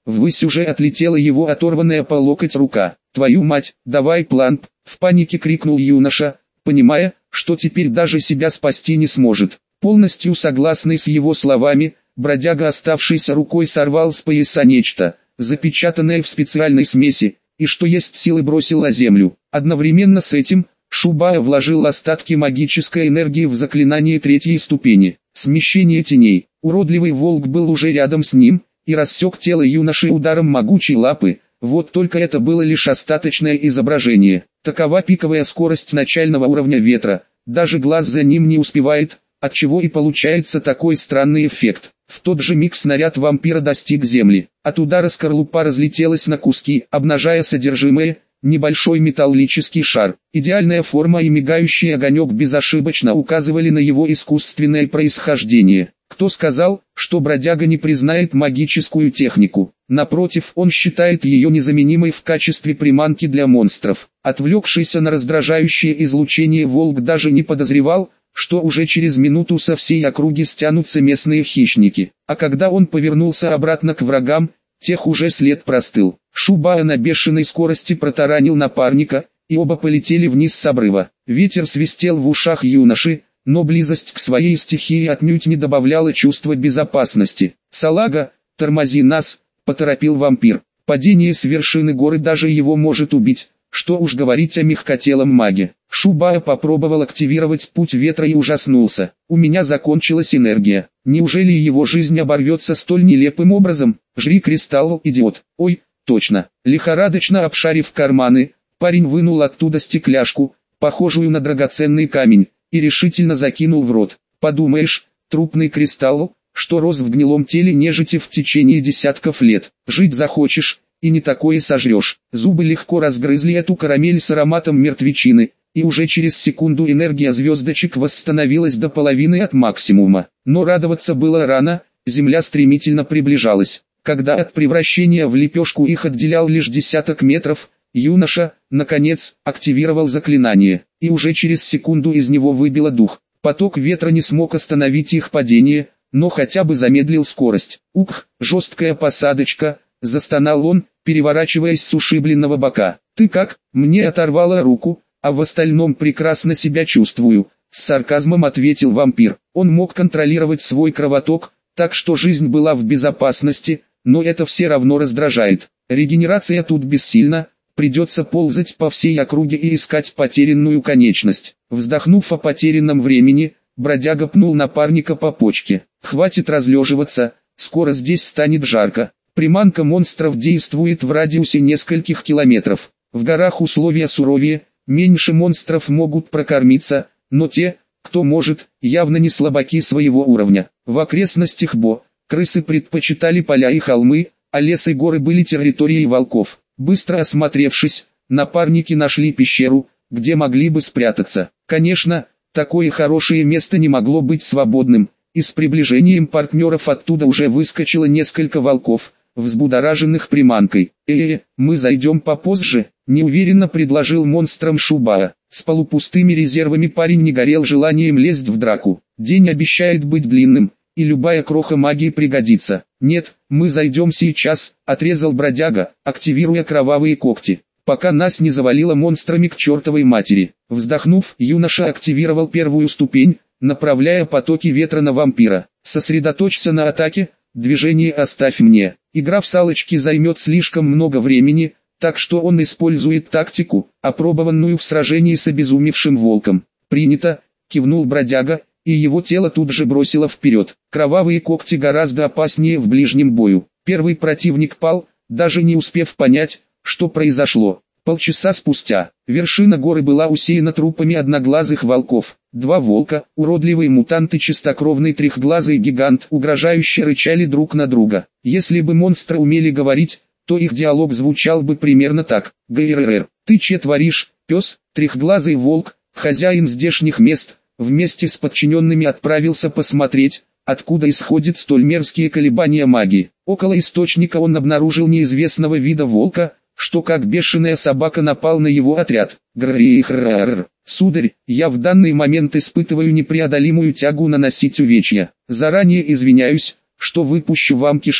A: Ввысь уже отлетела его оторванная по локоть рука. «Твою мать, давай план!» — в панике крикнул юноша, понимая, что теперь даже себя спасти не сможет. Полностью согласный с его словами, бродяга оставшейся рукой сорвал с пояса нечто, запечатанное в специальной смеси, и что есть силы бросил о землю. Одновременно с этим, Шубая вложил остатки магической энергии в заклинание третьей ступени. Смещение теней. Уродливый волк был уже рядом с ним, и рассек тело юноши ударом могучей лапы, вот только это было лишь остаточное изображение. Такова пиковая скорость начального уровня ветра, даже глаз за ним не успевает, отчего и получается такой странный эффект. В тот же миг снаряд вампира достиг земли. От удара скорлупа разлетелась на куски, обнажая содержимое, небольшой металлический шар. Идеальная форма и мигающий огонек безошибочно указывали на его искусственное происхождение. Кто сказал, что бродяга не признает магическую технику? Напротив, он считает ее незаменимой в качестве приманки для монстров. Отвлекшийся на раздражающее излучение волк даже не подозревал, что уже через минуту со всей округи стянутся местные хищники. А когда он повернулся обратно к врагам, тех уже след простыл. Шубая на бешеной скорости протаранил напарника, и оба полетели вниз с обрыва. Ветер свистел в ушах юноши, но близость к своей стихии отнюдь не добавляла чувства безопасности. «Салага, тормози нас!» — поторопил вампир. «Падение с вершины горы даже его может убить, что уж говорить о мягкотелом маге». Шубая попробовал активировать путь ветра и ужаснулся. «У меня закончилась энергия. Неужели его жизнь оборвется столь нелепым образом? Жри кристалл, идиот!» «Ой, точно!» Лихорадочно обшарив карманы, парень вынул оттуда стекляшку, похожую на драгоценный камень, и решительно закинул в рот. Подумаешь, трупный кристалл, что рос в гнилом теле нежити в течение десятков лет. Жить захочешь, и не такое сожрешь. Зубы легко разгрызли эту карамель с ароматом мертвечины, и уже через секунду энергия звездочек восстановилась до половины от максимума. Но радоваться было рано, земля стремительно приближалась. Когда от превращения в лепешку их отделял лишь десяток метров, юноша, наконец, активировал заклинание, и уже через секунду из него выбило дух. Поток ветра не смог остановить их падение, но хотя бы замедлил скорость. «Ух, жесткая посадочка!» — застонал он, переворачиваясь с ушибленного бока. «Ты как?» «Мне оторвало руку, а в остальном прекрасно себя чувствую», — с сарказмом ответил вампир. Он мог контролировать свой кровоток, так что жизнь была в безопасности, но это все равно раздражает. Регенерация тут бессильна. Придется ползать по всей округе и искать потерянную конечность. Вздохнув о потерянном времени, бродяга пнул напарника по почке. «Хватит разлеживаться, скоро здесь станет жарко». Приманка монстров действует в радиусе нескольких километров. В горах условия суровее, меньше монстров могут прокормиться, но те, кто может, явно не слабаки своего уровня. В окрестностях Бо, крысы предпочитали поля и холмы, а лес и горы были территорией волков. Быстро осмотревшись, напарники нашли пещеру, где могли бы спрятаться. Конечно, такое хорошее место не могло быть свободным, и с приближением партнеров оттуда уже выскочило несколько волков, взбудораженных приманкой. «Э-э, мы зайдем попозже», — неуверенно предложил монстрам Шубая. С полупустыми резервами парень не горел желанием лезть в драку. День обещает быть длинным, и любая кроха магии пригодится. «Нет, мы зайдем сейчас», — отрезал бродяга, активируя кровавые когти, пока нас не завалило монстрами к чертовой матери. Вздохнув, юноша активировал первую ступень, направляя потоки ветра на вампира. «Сосредоточься на атаке, движение оставь мне». Игра в салочки займет слишком много времени, так что он использует тактику, опробованную в сражении с обезумевшим волком. «Принято», — кивнул бродяга, и его тело тут же бросило вперед. Кровавые когти гораздо опаснее в ближнем бою. Первый противник пал, даже не успев понять, что произошло. Полчаса спустя, вершина горы была усеяна трупами одноглазых волков. Два волка, уродливый мутант и чистокровный трехглазый гигант, угрожающе рычали друг на друга. Если бы монстры умели говорить, то их диалог звучал бы примерно так. «ГРР, ты че творишь, пес?» Трехглазый волк, хозяин здешних мест, вместе с подчиненными отправился посмотреть, откуда исходят столь мерзкие колебания магии. Около источника он обнаружил неизвестного вида волка, что как бешеная собака напал на его отряд. «Гррррррр, сударь, я в данный момент испытываю непреодолимую тягу наносить увечья. Заранее извиняюсь, что выпущу вам кишки».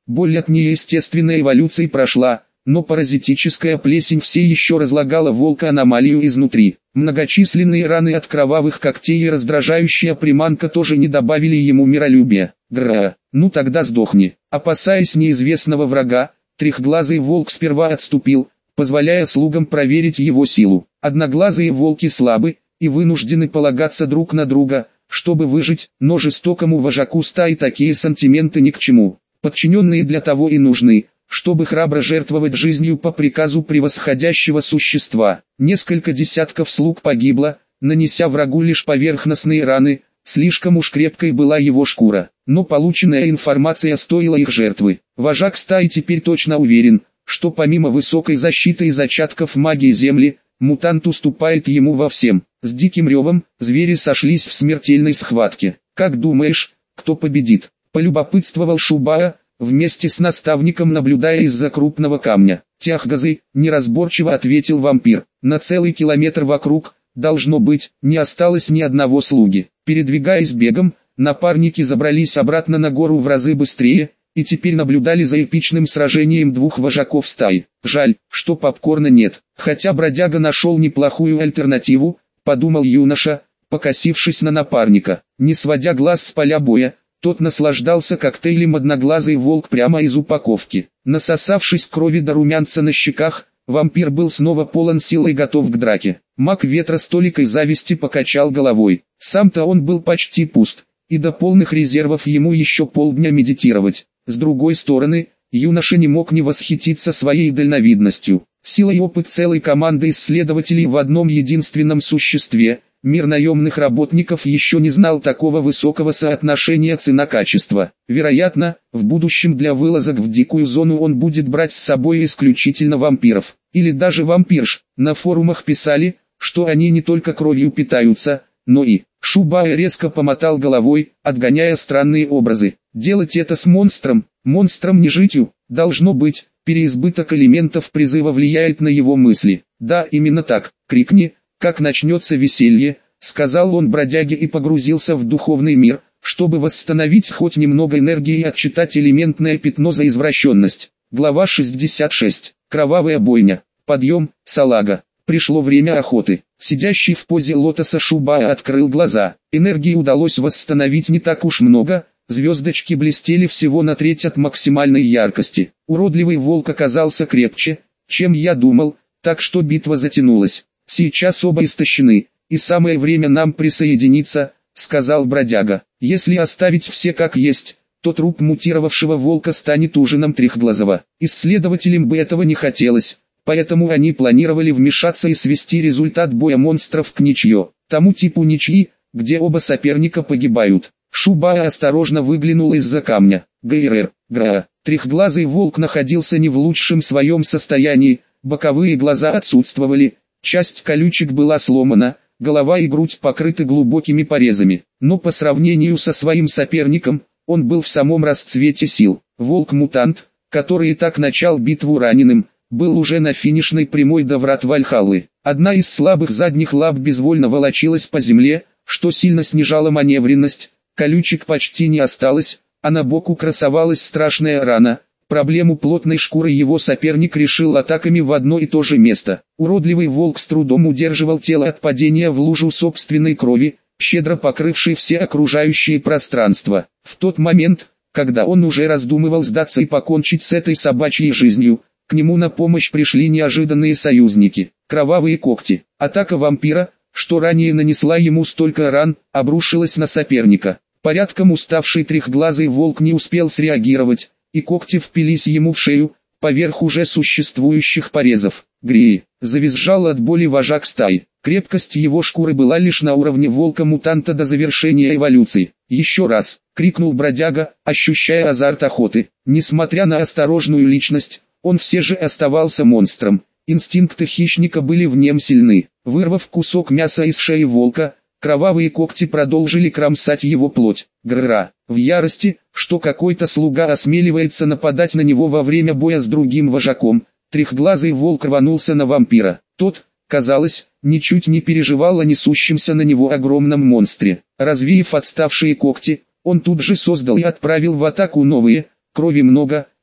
A: Боль от неестественной эволюции прошла, но паразитическая плесень все еще разлагала волка аномалию изнутри. Многочисленные раны от кровавых когтей и раздражающая приманка тоже не добавили ему миролюбия. Гра, ну тогда сдохни. Опасаясь неизвестного врага, трехглазый волк сперва отступил, позволяя слугам проверить его силу. Одноглазые волки слабы и вынуждены полагаться друг на друга, чтобы выжить, но жестокому вожаку стаи такие сантименты ни к чему. Подчиненные для того и нужны, чтобы храбро жертвовать жизнью по приказу превосходящего существа. Несколько десятков слуг погибло, нанеся врагу лишь поверхностные раны, слишком уж крепкой была его шкура. Но полученная информация стоила их жертвы. Вожак стаи теперь точно уверен, что помимо высокой защиты и зачатков магии земли, мутант уступает ему во всем. С диким ревом, звери сошлись в смертельной схватке. «Как думаешь, кто победит?» — полюбопытствовал Шубая, вместе с наставником наблюдая из-за крупного камня. «Тяхгазы», — неразборчиво ответил вампир. «На целый километр вокруг, должно быть, не осталось ни одного слуги». Передвигаясь бегом, напарники забрались обратно на гору в разы быстрее, и теперь наблюдали за эпичным сражением двух вожаков стаи. Жаль, что попкорна нет. Хотя бродяга нашел неплохую альтернативу, подумал юноша, покосившись на напарника. Не сводя глаз с поля боя, тот наслаждался коктейлем «Одноглазый волк» прямо из упаковки. Насосавшись крови до румянца на щеках, вампир был снова полон сил и готов к драке. Маг ветра с толикой зависти покачал головой. Сам-то он был почти пуст, и до полных резервов ему еще полдня медитировать. С другой стороны, юноша не мог не восхититься своей дальновидностью. Сила и опыт целой команды исследователей в одном единственном существе. Мир наемных работников еще не знал такого высокого соотношения цена-качество. Вероятно, в будущем для вылазок в дикую зону он будет брать с собой исключительно вампиров. Или даже вампирш. На форумах писали, что они не только кровью питаются, но и... Шубай резко помотал головой, отгоняя странные образы. Делать это с монстром, монстром-нежитью, должно быть, переизбыток элементов призыва влияет на его мысли. Да, именно так, крикни, как начнется веселье, сказал он бродяге и погрузился в духовный мир, чтобы восстановить хоть немного энергии и отчитать элементное пятно за извращенность. Глава шестьдесят шесть. Кровавая бойня. Подъем, салага. Пришло время охоты. Сидящий в позе лотоса Шубая открыл глаза. Энергии удалось восстановить не так уж много, звездочки блестели всего на треть от максимальной яркости. Уродливый волк оказался крепче, чем я думал, так что битва затянулась. Сейчас оба истощены, и самое время нам присоединиться, сказал бродяга. Если оставить все как есть, то труп мутировавшего волка станет ужином трехглазого. Исследователям бы этого не хотелось. Поэтому они планировали вмешаться и свести результат боя монстров к ничье, тому типу ничьи, где оба соперника погибают. Шубая осторожно выглянул из-за камня. ГРР, ГРА. Трехглазый волк находился не в лучшем своем состоянии, боковые глаза отсутствовали, часть колючек была сломана, голова и грудь покрыты глубокими порезами. Но по сравнению со своим соперником, он был в самом расцвете сил. Волк-мутант, который и так начал битву раненым, был уже на финишной прямой до врат Вальхаллы. Одна из слабых задних лап безвольно волочилась по земле, что сильно снижало маневренность, колючек почти не осталось, а на боку красовалась страшная рана. Проблему плотной шкуры его соперник решил атаками в одно и то же место. Уродливый волк с трудом удерживал тело от падения в лужу собственной крови, щедро покрывшей все окружающее пространство. В тот момент, когда он уже раздумывал сдаться и покончить с этой собачьей жизнью, к нему на помощь пришли неожиданные союзники. Кровавые когти. Атака вампира, что ранее нанесла ему столько ран, обрушилась на соперника. Порядком уставший трехглазый волк не успел среагировать, и когти впились ему в шею, поверх уже существующих порезов. Грии. Завизжал от боли вожак стаи. Крепкость его шкуры была лишь на уровне волка-мутанта до завершения эволюции. «Еще раз!» — крикнул бродяга, ощущая азарт охоты. Несмотря на осторожную личность, он все же оставался монстром. Инстинкты хищника были в нем сильны. Вырвав кусок мяса из шеи волка, кровавые когти продолжили кромсать его плоть. Грра. В ярости, что какой-то слуга осмеливается нападать на него во время боя с другим вожаком, трехглазый волк рванулся на вампира. Тот, казалось, ничуть не переживал о несущемся на него огромном монстре. Развеяв отставшие когти, он тут же создал и отправил в атаку новые. Крови много,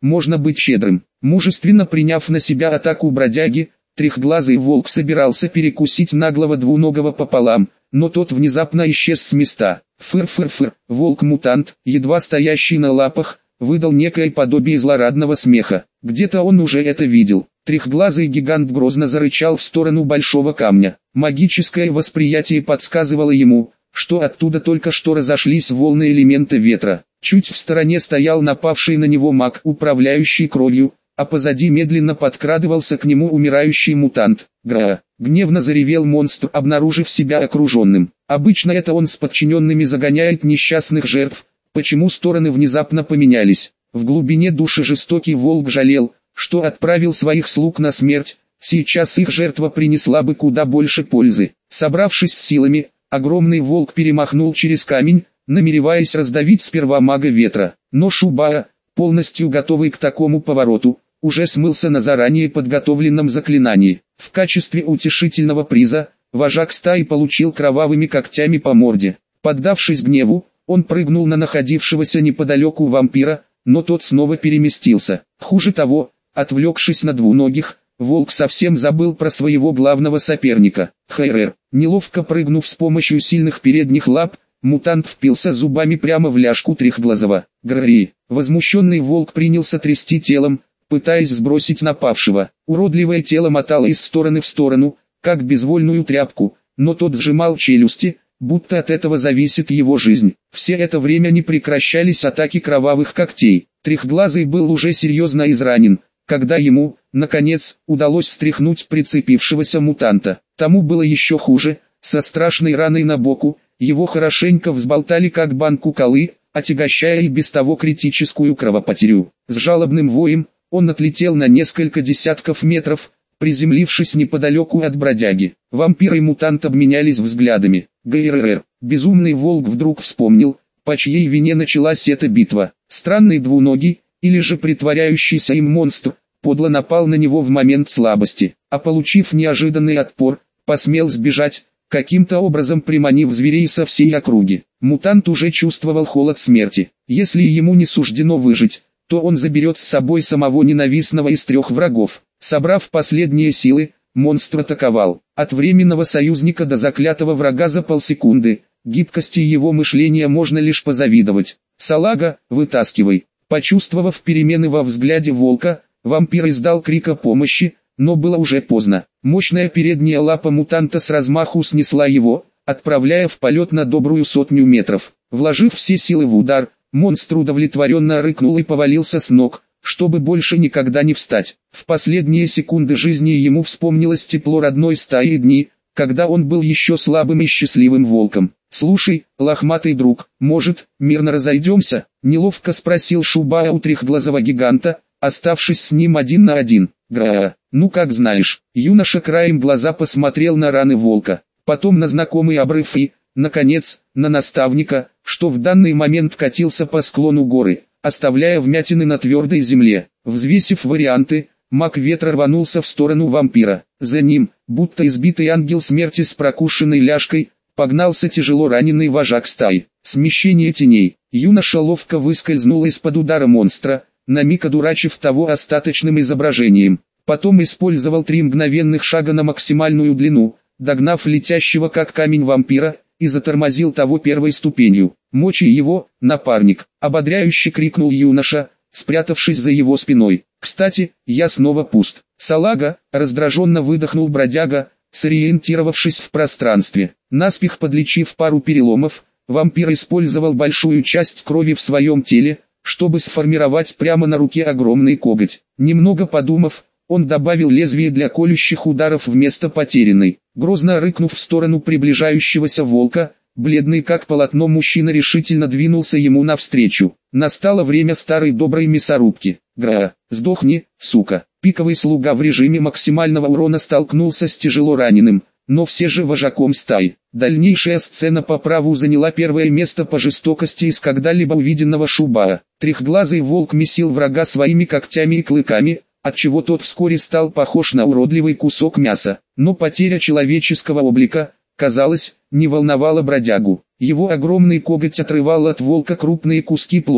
A: можно быть щедрым. Мужественно приняв на себя атаку бродяги, трехглазый волк собирался перекусить наглого двуногого пополам, но тот внезапно исчез с места. Фыр-фыр-фыр, волк-мутант, едва стоящий на лапах, выдал некое подобие злорадного смеха. Где-то он уже это видел. Трехглазый гигант грозно зарычал в сторону большого камня. Магическое восприятие подсказывало ему, что оттуда только что разошлись волны элемента ветра. Чуть в стороне стоял напавший на него маг, управляющий кровью, а позади медленно подкрадывался к нему умирающий мутант. Гра! Гневно заревел монстр, обнаружив себя окруженным. Обычно это он с подчиненными загоняет несчастных жертв. Почему стороны внезапно поменялись? В глубине души жестокий волк жалел, что отправил своих слуг на смерть. Сейчас их жертва принесла бы куда больше пользы. Собравшись с силами, огромный волк перемахнул через камень, намереваясь раздавить сперва мага ветра. Но Шубара, полностью готовый к такому повороту, уже смылся на заранее подготовленном заклинании. В качестве утешительного приза, вожак стаи получил кровавыми когтями по морде. Поддавшись гневу, он прыгнул на находившегося неподалеку вампира, но тот снова переместился. Хуже того, отвлекшись на двуногих, волк совсем забыл про своего главного соперника. Хайрер, неловко прыгнув с помощью сильных передних лап, мутант впился зубами прямо в ляжку трехглазого. Грри! Возмущенный волк принялся трясти телом, пытаясь сбросить напавшего. Уродливое тело мотало из стороны в сторону, как безвольную тряпку, но тот сжимал челюсти, будто от этого зависит его жизнь. Все это время не прекращались атаки кровавых когтей. Трехглазый был уже серьезно изранен, когда ему, наконец, удалось стряхнуть прицепившегося мутанта. Тому было еще хуже, со страшной раной на боку, его хорошенько взболтали как банку колы, отягощая и без того критическую кровопотерю. С жалобным воем, он отлетел на несколько десятков метров, приземлившись неподалеку от бродяги. Вампир и мутант обменялись взглядами. ГРР. Безумный волк вдруг вспомнил, по чьей вине началась эта битва. Странный двуногий, или же притворяющийся им монстр, подло напал на него в момент слабости, а получив неожиданный отпор, посмел сбежать, каким-то образом приманив зверей со всей округи. Мутант уже чувствовал холод смерти. Если ему не суждено выжить, то он заберет с собой самого ненавистного из трех врагов. Собрав последние силы, монстр атаковал. От временного союзника до заклятого врага за полсекунды. Гибкости его мышления можно лишь позавидовать. «Салага, вытаскивай!» Почувствовав перемены во взгляде волка, вампир издал крик о помощи, но было уже поздно. Мощная передняя лапа мутанта с размаху снесла его, отправляя в полет на добрую сотню метров. Вложив все силы в удар, монстр удовлетворенно рыкнул и повалился с ног, чтобы больше никогда не встать. В последние секунды жизни ему вспомнилось тепло родной стаи дни, когда он был еще слабым и счастливым волком. «Слушай, лохматый друг, может, мирно разойдемся?» — неловко спросил Шубара у трехглазого гиганта, оставшись с ним один на один. «Гра, ну как знаешь». Юноша краем глаза посмотрел на раны волка, потом на знакомый обрыв и, наконец, на наставника, что в данный момент катился по склону горы, оставляя вмятины на твердой земле. Взвесив варианты, маг ветра рванулся в сторону вампира. За ним, будто избитый ангел смерти с прокушенной ляжкой, погнался тяжело раненый вожак стаи. Смещение теней. Юноша ловко выскользнул из-под удара монстра, на миг одурачив того остаточным изображением. Потом использовал три мгновенных шага на максимальную длину, догнав летящего как камень вампира, и затормозил того первой ступенью. «Мочи его, напарник!» — ободряюще крикнул юноша, спрятавшись за его спиной. «Кстати, я снова пуст». «Салага!» — раздраженно выдохнул бродяга, сориентировавшись в пространстве. Наспех подлечив пару переломов, вампир использовал большую часть крови в своем теле, чтобы сформировать прямо на руке огромный коготь. Немного подумав, он добавил лезвие для колющих ударов вместо потерянной. Грозно рыкнув в сторону приближающегося волка, бледный как полотно мужчина решительно двинулся ему навстречу. Настало время старой доброй мясорубки. «Гра, сдохни, сука!» Пиковый слуга в режиме максимального урона столкнулся с тяжело раненым, но все же вожаком стаи. Дальнейшая сцена по праву заняла первое место по жестокости из когда-либо увиденного Шубара. Трехглазый волк месил врага своими когтями и клыками, отчего тот вскоре стал похож на уродливый кусок мяса. Но потеря человеческого облика, казалось, не волновала бродягу. Его огромный коготь отрывал от волка крупные куски плоти,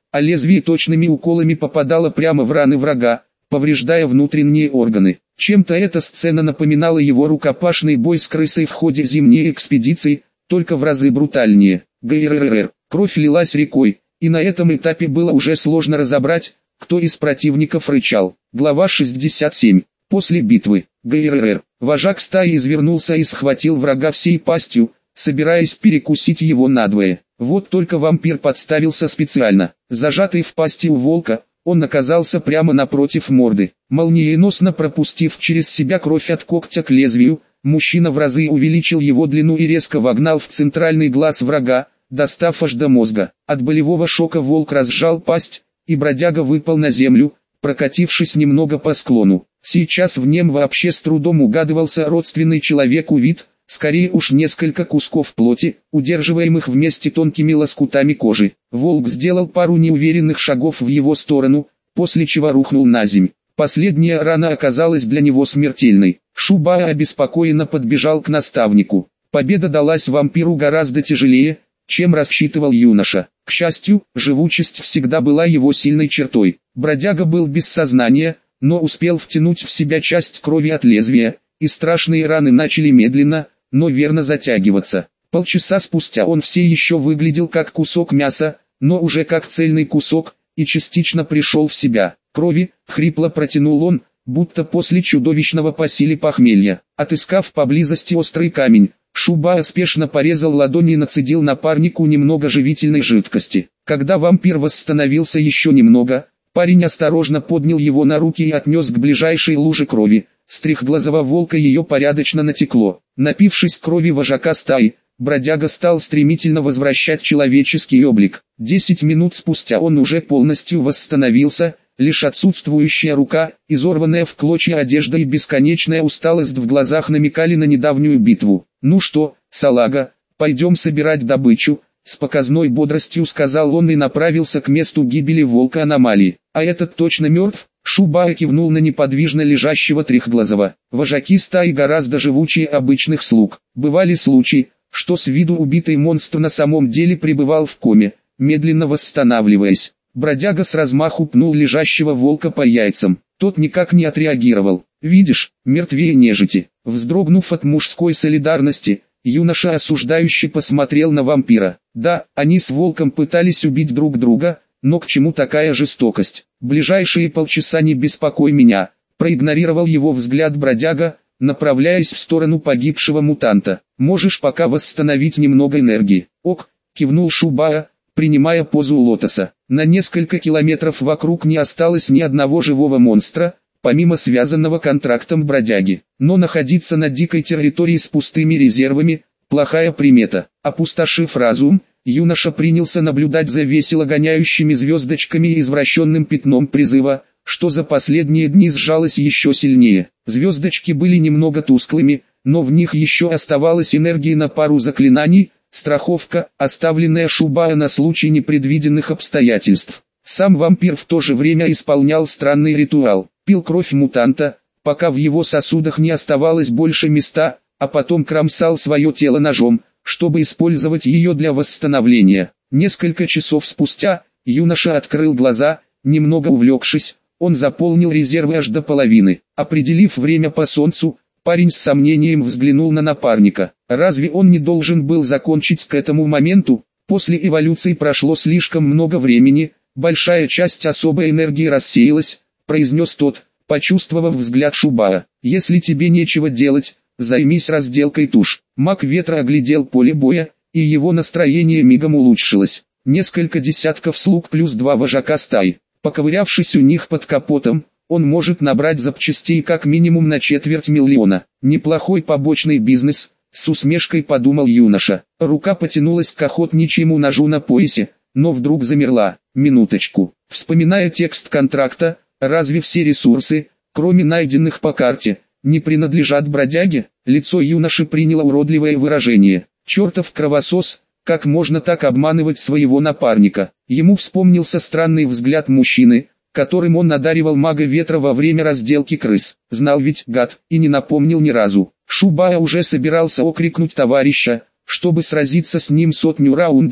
A: а лезвие точными уколами попадало прямо в раны врага, повреждая внутренние органы. Чем-то эта сцена напоминала его рукопашный бой с крысой в ходе зимней экспедиции, только в разы брутальнее. ГРРР. Кровь лилась рекой, и на этом этапе было уже сложно разобрать, кто из противников рычал. Глава шестьдесят семь. После битвы. ГРРР. Вожак стаи извернулся и схватил врага всей пастью, собираясь перекусить его надвое. Вот только вампир подставился специально. Зажатый в пасти у волка, он оказался прямо напротив морды. Молниеносно пропустив через себя кровь от когтя к лезвию, мужчина в разы увеличил его длину и резко вогнал в центральный глаз врага, достав аж до мозга. От болевого шока волк разжал пасть, и бродяга выпал на землю, прокатившись немного по склону. Сейчас в нем вообще с трудом угадывался родственный человеку вид, скорее уж несколько кусков плоти, удерживаемых вместе тонкими лоскутами кожи. Волк сделал пару неуверенных шагов в его сторону, после чего рухнул на земь. Последняя рана оказалась для него смертельной. Шубая обеспокоенно подбежал к наставнику. Победа далась вампиру гораздо тяжелее, чем рассчитывал юноша. К счастью, живучесть всегда была его сильной чертой. Бродяга был без сознания, но успел втянуть в себя часть крови от лезвия, и страшные раны начали медленно, но верно затягиваться. Полчаса спустя он все еще выглядел как кусок мяса, но уже как цельный кусок, и частично пришел в себя. Крови, хрипло протянул он, будто после чудовищного по силе похмелья. Отыскав поблизости острый камень, Шубая спешно порезал ладони и нацедил напарнику немного живительной жидкости. Когда вампир восстановился еще немного, парень осторожно поднял его на руки и отнес к ближайшей луже крови. С трехглазого волка ее порядочно натекло. Напившись крови вожака стаи, бродяга стал стремительно возвращать человеческий облик. Десять минут спустя он уже полностью восстановился, лишь отсутствующая рука, изорванная в клочья одежда и бесконечная усталость в глазах намекали на недавнюю битву. «Ну что, салага, пойдем собирать добычу», — с показной бодростью сказал он и направился к месту гибели волка аномалии. «А этот точно мертв?» Шубая кивнул на неподвижно лежащего трехглазого. Вожаки стаи гораздо живучее обычных слуг. Бывали случаи, что с виду убитый монстр на самом деле пребывал в коме, медленно восстанавливаясь. Бродяга с размаху пнул лежащего волка по яйцам. Тот никак не отреагировал. «Видишь, мертвее нежити». Вздрогнув от мужской солидарности, юноша осуждающе посмотрел на вампира. Да, они с волком пытались убить друг друга, но к чему такая жестокость? Ближайшие полчаса не беспокой меня, проигнорировал его взгляд бродяга, направляясь в сторону погибшего мутанта. Можешь пока восстановить немного энергии. Ок, кивнул Шубая, принимая позу лотоса. На несколько километров вокруг не осталось ни одного живого монстра, помимо связанного контрактом бродяги. Но находиться на дикой территории с пустыми резервами – плохая примета. Опустошив разум, юноша принялся наблюдать за весело гоняющими звездочками и извращенным пятном призыва, что за последние дни сжалось еще сильнее. Звездочки были немного тусклыми, но в них еще оставалась энергия на пару заклинаний, страховка, оставленная Шубая на случай непредвиденных обстоятельств. Сам вампир в то же время исполнял странный ритуал. Пил кровь мутанта, пока в его сосудах не оставалось больше места, а потом кромсал свое тело ножом, чтобы использовать ее для восстановления. Несколько часов спустя, юноша открыл глаза, немного увлекшись, он заполнил резервы аж до половины. Определив время по солнцу, парень с сомнением взглянул на напарника. Разве он не должен был закончить к этому моменту? После эволюции прошло слишком много времени, большая часть особой энергии рассеялась, произнес тот, почувствовав взгляд Шубая. Если тебе нечего делать, займись разделкой туш. Маг ветра оглядел поле боя, и его настроение мигом улучшилось. Несколько десятков слуг плюс два вожака стаи. Поковырявшись у них под капотом, он может набрать запчастей как минимум на четверть миллиона. Неплохой побочный бизнес, с усмешкой подумал юноша. Рука потянулась к охотничьему ножу на поясе, но вдруг замерла. Минуточку. Вспоминая текст контракта, разве все ресурсы, кроме найденных по карте, не принадлежат бродяге? Лицо юноши приняло уродливое выражение. Чертов кровосос, как можно так обманывать своего напарника? Ему вспомнился странный взгляд мужчины, которым он одаривал мага ветра во время разделки крыс. Знал ведь, гад, и не напомнил ни разу. Шубая уже собирался окрикнуть товарища, чтобы сразиться с ним сотню раундов,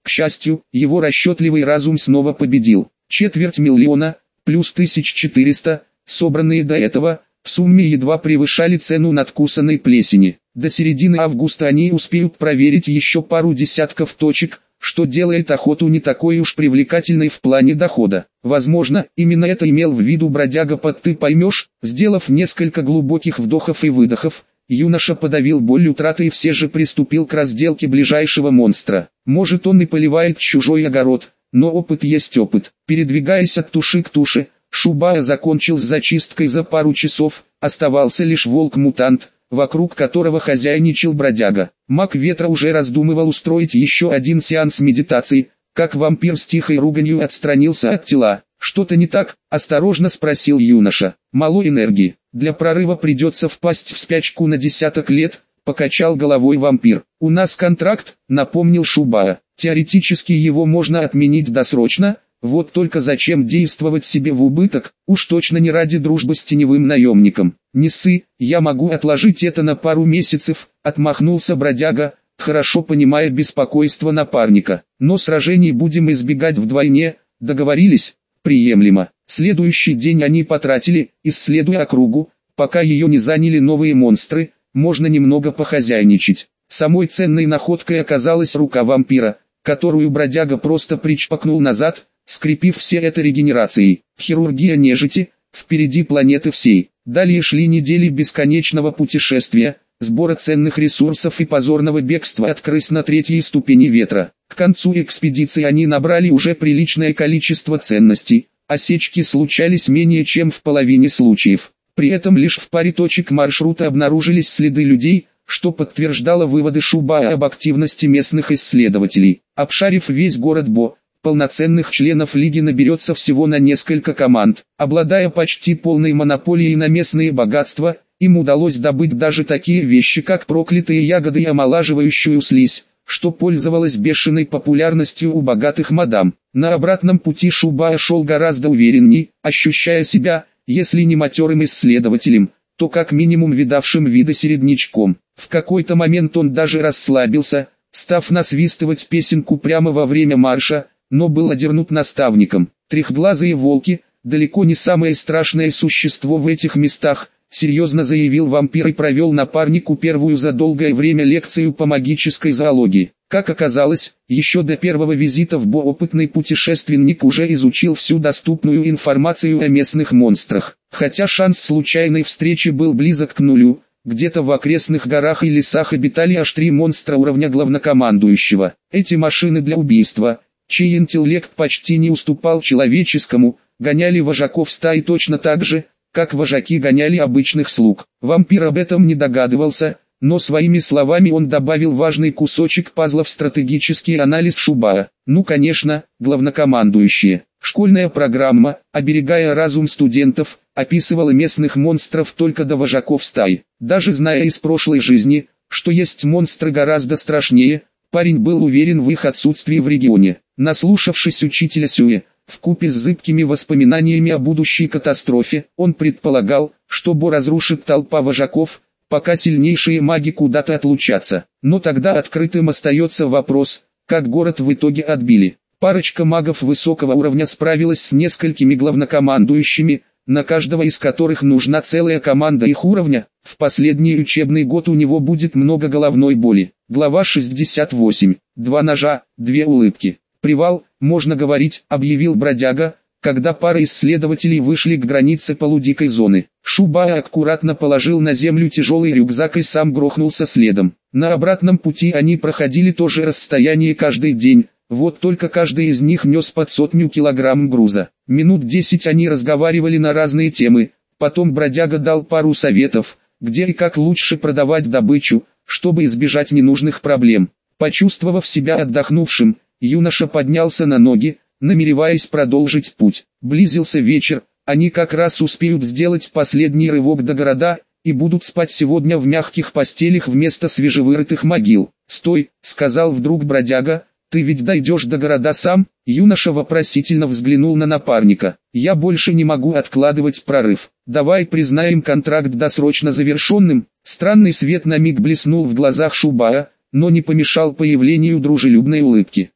A: К счастью, его расчетливый разум снова победил. Четверть миллиона, плюс тысяча четыреста, собранные до этого, в сумме едва превышали цену надкусанной плесени. До середины августа они успеют проверить еще пару десятков точек, что делает охоту не такой уж привлекательной в плане дохода. Возможно, именно это имел в виду бродяга под «ты поймешь». Сделав несколько глубоких вдохов и выдохов, юноша подавил боль утраты и все же приступил к разделке ближайшего монстра. Может, он и поливает чужой огород, но опыт есть опыт. Передвигаясь от туши к туше, Шубая закончил с зачисткой за пару часов, оставался лишь волк-мутант, вокруг которого хозяйничал бродяга. Маг ветра уже раздумывал устроить еще один сеанс медитации, как вампир с тихой руганью отстранился от тела. «Что-то не так?» – осторожно спросил юноша. «Мало энергии. Для прорыва придется впасть в спячку на десяток лет», – покачал головой вампир. «У нас контракт», – напомнил Шубая. «Теоретически его можно отменить досрочно, вот только зачем действовать себе в убыток, уж точно не ради дружбы с теневым наемником». «Не ссы, я могу отложить это на пару месяцев», – отмахнулся бродяга, хорошо понимая беспокойство напарника. «Но сражений будем избегать вдвойне, договорились?» «Приемлемо». Следующий день они потратили, исследуя округу, пока ее не заняли новые монстры, можно немного похозяйничать. Самой ценной находкой оказалась рука вампира, которую бродяга просто причпокнул назад, скрепив все это регенерацией. Хирургия нежити, впереди планеты всей. Далее шли недели бесконечного путешествия, сбора ценных ресурсов и позорного бегства от крыс на третьей ступени ветра. К концу экспедиции они набрали уже приличное количество ценностей, осечки случались менее чем в половине случаев. При этом лишь в паре точек маршрута обнаружились следы людей, что подтверждало выводы Шубая об активности местных исследователей. Обшарив весь город Бо, полноценных членов Лиги наберется всего на несколько команд. Обладая почти полной монополией на местные богатства, им удалось добыть даже такие вещи, как проклятые ягоды и омолаживающую слизь, что пользовалось бешеной популярностью у богатых мадам. На обратном пути Шубая шел гораздо уверенней, ощущая себя, если не матерым исследователем, то как минимум видавшим виды середнячком. В какой-то момент он даже расслабился, став насвистывать песенку прямо во время марша, но был одернут наставником. «Трехглазые волки, далеко не самое страшное существо в этих местах», серьезно заявил вампир и провел напарнику первую за долгое время лекцию по магической зоологии. Как оказалось, еще до первого визита в Бо опытный путешественник уже изучил всю доступную информацию о местных монстрах. Хотя шанс случайной встречи был близок к нулю, где-то в окрестных горах и лесах обитали аж три монстра уровня главнокомандующего. Эти машины для убийства, чей интеллект почти не уступал человеческому, гоняли вожаков стаи точно так же, как вожаки гоняли обычных слуг. Вампир об этом не догадывался, но своими словами он добавил важный кусочек пазла в стратегический анализ Шубая. Ну конечно, главнокомандующие. Школьная программа, оберегая разум студентов, описывала местных монстров только до вожаков стаи. Даже зная из прошлой жизни, что есть монстры гораздо страшнее, парень был уверен в их отсутствии в регионе. Наслушавшись учителя Сюэ, вкупе с зыбкими воспоминаниями о будущей катастрофе, он предполагал, что Бо разрушит толпа вожаков, пока сильнейшие маги куда-то отлучатся. Но тогда открытым остается вопрос, как город в итоге отбили. Парочка магов высокого уровня справилась с несколькими главнокомандующими, на каждого из которых нужна целая команда их уровня. В последний учебный год у него будет много головной боли. Глава шестьдесят восемь. Два ножа, две улыбки. «Привал, можно говорить», — объявил бродяга, когда пара исследователей вышли к границе полудикой зоны. Шубая аккуратно положил на землю тяжелый рюкзак и сам грохнулся следом. На обратном пути они проходили то же расстояние каждый день, вот только каждый из них нес под сотню килограмм груза. Минут десять они разговаривали на разные темы, потом бродяга дал пару советов, где и как лучше продавать добычу, чтобы избежать ненужных проблем. Почувствовав себя отдохнувшим, юноша поднялся на ноги, намереваясь продолжить путь. Близился вечер, они как раз успеют сделать последний рывок до города, и будут спать сегодня в мягких постелях вместо свежевырытых могил. «Стой», — сказал вдруг бродяга, — «ты ведь дойдешь до города сам?» Юноша вопросительно взглянул на напарника. «Я больше не могу откладывать прорыв. Давай признаем контракт досрочно завершенным». Странный свет на миг блеснул в глазах Шубая, но не помешал появлению дружелюбной улыбки.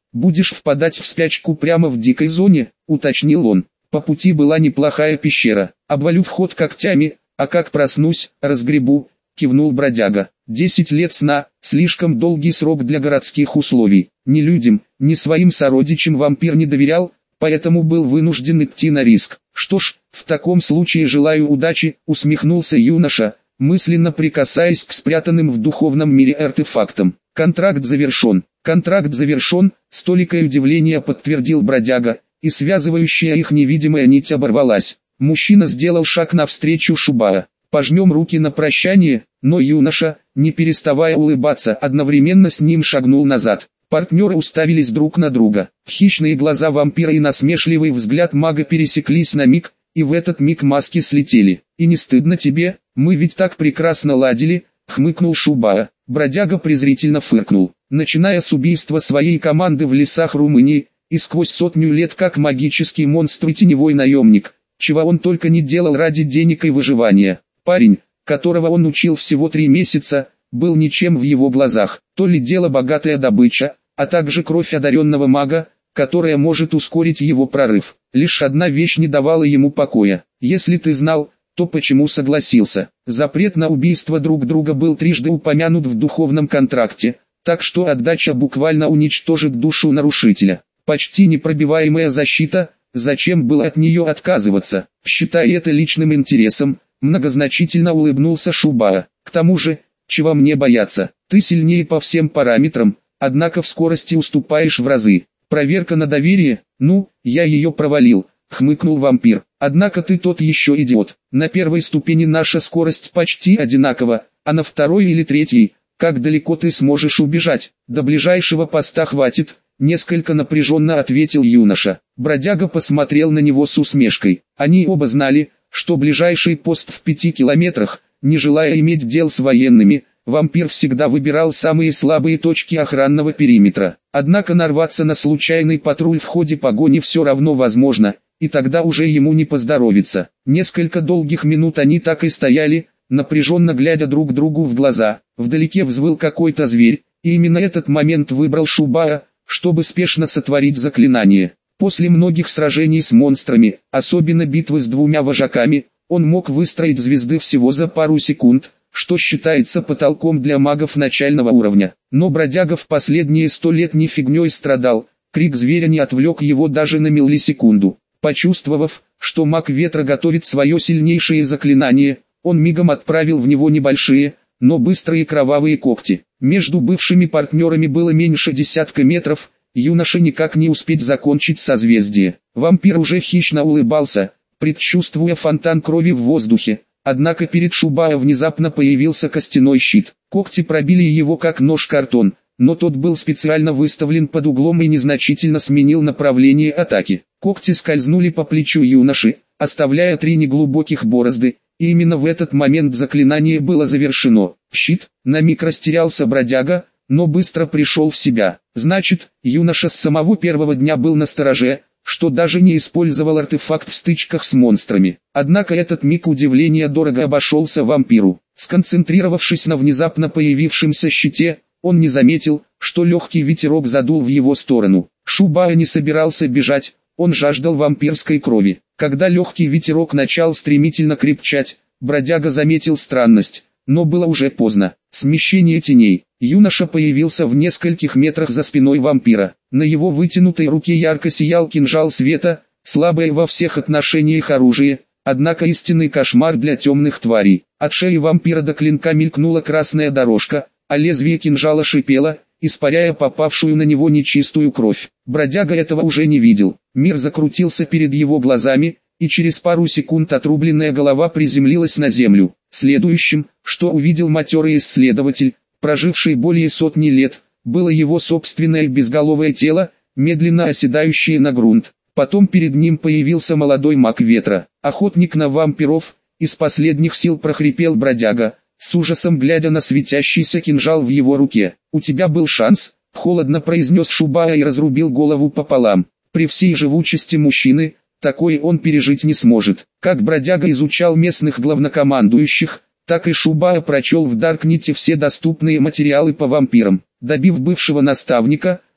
A: «Будешь впадать в спячку прямо в дикой зоне», — уточнил он. По пути была неплохая пещера. «Обвалю вход когтями, а как проснусь, разгребу», — кивнул бродяга. «Десять лет сна — слишком долгий срок для городских условий. Ни людям, ни своим сородичам вампир не доверял, поэтому был вынужден идти на риск». «Что ж, в таком случае желаю удачи», — усмехнулся юноша, мысленно прикасаясь к спрятанным в духовном мире артефактам. «Контракт завершен». «Контракт завершен», — с толикой удивления подтвердил бродяга, и связывающая их невидимая нить оборвалась. Мужчина сделал шаг навстречу Шубара. «Пожмем руки на прощание», но юноша, не переставая улыбаться, одновременно с ним шагнул назад. Партнеры уставились друг на друга. Хищные глаза вампира и насмешливый взгляд мага пересеклись на миг, и в этот миг маски слетели. «И не стыдно тебе? Мы ведь так прекрасно ладили», — хмыкнул Шубара. Бродяга презрительно фыркнул. Начиная с убийства своей команды в лесах Румынии, и сквозь сотню лет как магический монстр и теневой наемник, чего он только не делал ради денег и выживания. Парень, которого он учил всего три месяца, был ничем в его глазах. То ли дело богатая добыча, а также кровь одаренного мага, которая может ускорить его прорыв. Лишь одна вещь не давала ему покоя. «Если ты знал, то почему согласился?» Запрет на убийство друг друга был трижды упомянут в духовном контракте, так что отдача буквально уничтожит душу нарушителя. Почти непробиваемая защита, зачем было от нее отказываться? Считай это личным интересом, многозначительно улыбнулся Шубара. К тому же, чего мне бояться? Ты сильнее по всем параметрам, однако в скорости уступаешь в разы. Проверка на доверие? Ну, я ее провалил, хмыкнул вампир. Однако ты тот еще идиот. На первой ступени наша скорость почти одинакова, а на второй или третьей, как далеко ты сможешь убежать? До ближайшего поста хватит, несколько напряженно ответил юноша. Бродяга посмотрел на него с усмешкой. Они оба знали, что ближайший пост в пяти километрах. Не желая иметь дел с военными, вампир всегда выбирал самые слабые точки охранного периметра. Однако нарваться на случайный патруль в ходе погони все равно возможно, и тогда уже ему не поздоровится. Несколько долгих минут они так и стояли, напряженно глядя друг другу в глаза. Вдалеке взвыл какой-то зверь, и именно этот момент выбрал Шубара, чтобы спешно сотворить заклинание. После многих сражений с монстрами, особенно битвы с двумя вожаками, он мог выстроить звезды всего за пару секунд, что считается потолком для магов начального уровня. Но бродяга в последние сто лет не фигней страдал, крик зверя не отвлек его даже на миллисекунду. Почувствовав, что маг ветра готовит свое сильнейшее заклинание, он мигом отправил в него небольшие, но быстрые кровавые когти. Между бывшими партнерами было меньше десятка метров, юноше никак не успеть закончить созвездие. Вампир уже хищно улыбался, предчувствуя фонтан крови в воздухе, однако перед Шубара внезапно появился костяной щит. Когти пробили его как нож-картон, но тот был специально выставлен под углом и незначительно сменил направление атаки. Когти скользнули по плечу юноши, оставляя три неглубоких борозды, и именно в этот момент заклинание было завершено. Щит, на миг растерялся бродяга, но быстро пришел в себя. Значит, юноша с самого первого дня был настороже, что даже не использовал артефакт в стычках с монстрами. Однако этот миг удивления дорого обошелся вампиру. Сконцентрировавшись на внезапно появившемся щите, он не заметил, что легкий ветерок задул в его сторону. Шубара не собирался бежать, он жаждал вампирской крови. Когда легкий ветерок начал стремительно крепчать, бродяга заметил странность, но было уже поздно. Смещение теней. Юноша появился в нескольких метрах за спиной вампира. На его вытянутой руке ярко сиял кинжал света, слабое во всех отношениях оружие, однако истинный кошмар для темных тварей. От шеи вампира до клинка мелькнула красная дорожка, а лезвие кинжала шипело, испаряя попавшую на него нечистую кровь. Бродяга этого уже не видел. Мир закрутился перед его глазами, и через пару секунд отрубленная голова приземлилась на землю. Следующим, что увидел матерый исследователь, проживший более сотни лет, было его собственное безголовое тело, медленно оседающее на грунт. Потом перед ним появился молодой маг ветра, охотник на вампиров, из последних сил прохрипел бродяга, с ужасом глядя на светящийся кинжал в его руке. «У тебя был шанс», — холодно произнес Шубара и разрубил голову пополам. При всей живучести мужчины, такой он пережить не сможет. Как бродяга изучал местных главнокомандующих, так и Шубара прочел в Даркнете все доступные материалы по вампирам. Добив бывшего наставника,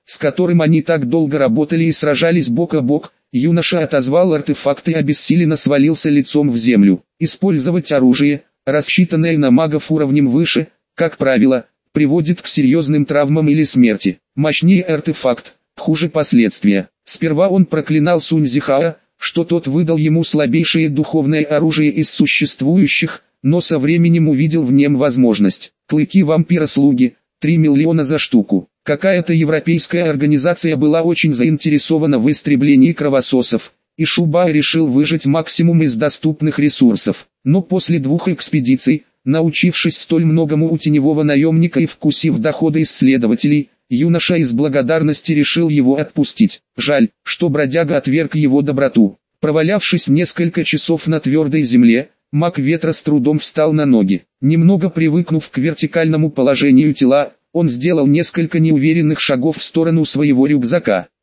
A: с которым они так долго работали и сражались бок о бок, юноша отозвал артефакт и обессиленно свалился лицом в землю. Использовать оружие, рассчитанное на магов уровнем выше, как правило, приводит к серьезным травмам или смерти. Мощнее артефакт, хуже последствия. Сперва он проклинал Сунь-Зихао, что тот выдал ему слабейшее духовное оружие из существующих, но со временем увидел в нем возможность. Клыки вампира-слуги, три миллиона за штуку. Какая-то европейская организация была очень заинтересована в истреблении кровососов, и Шубай решил выжать максимум из доступных ресурсов. Но после двух экспедиций, научившись столь многому у теневого наемника и вкусив доходы исследователей, юноша из благодарности решил его отпустить. Жаль, что бродяга отверг его доброту. Провалявшись несколько часов на твердой земле, маг ветра с трудом встал на ноги. Немного привыкнув к вертикальному положению тела, он сделал несколько неуверенных шагов в сторону своего рюкзака.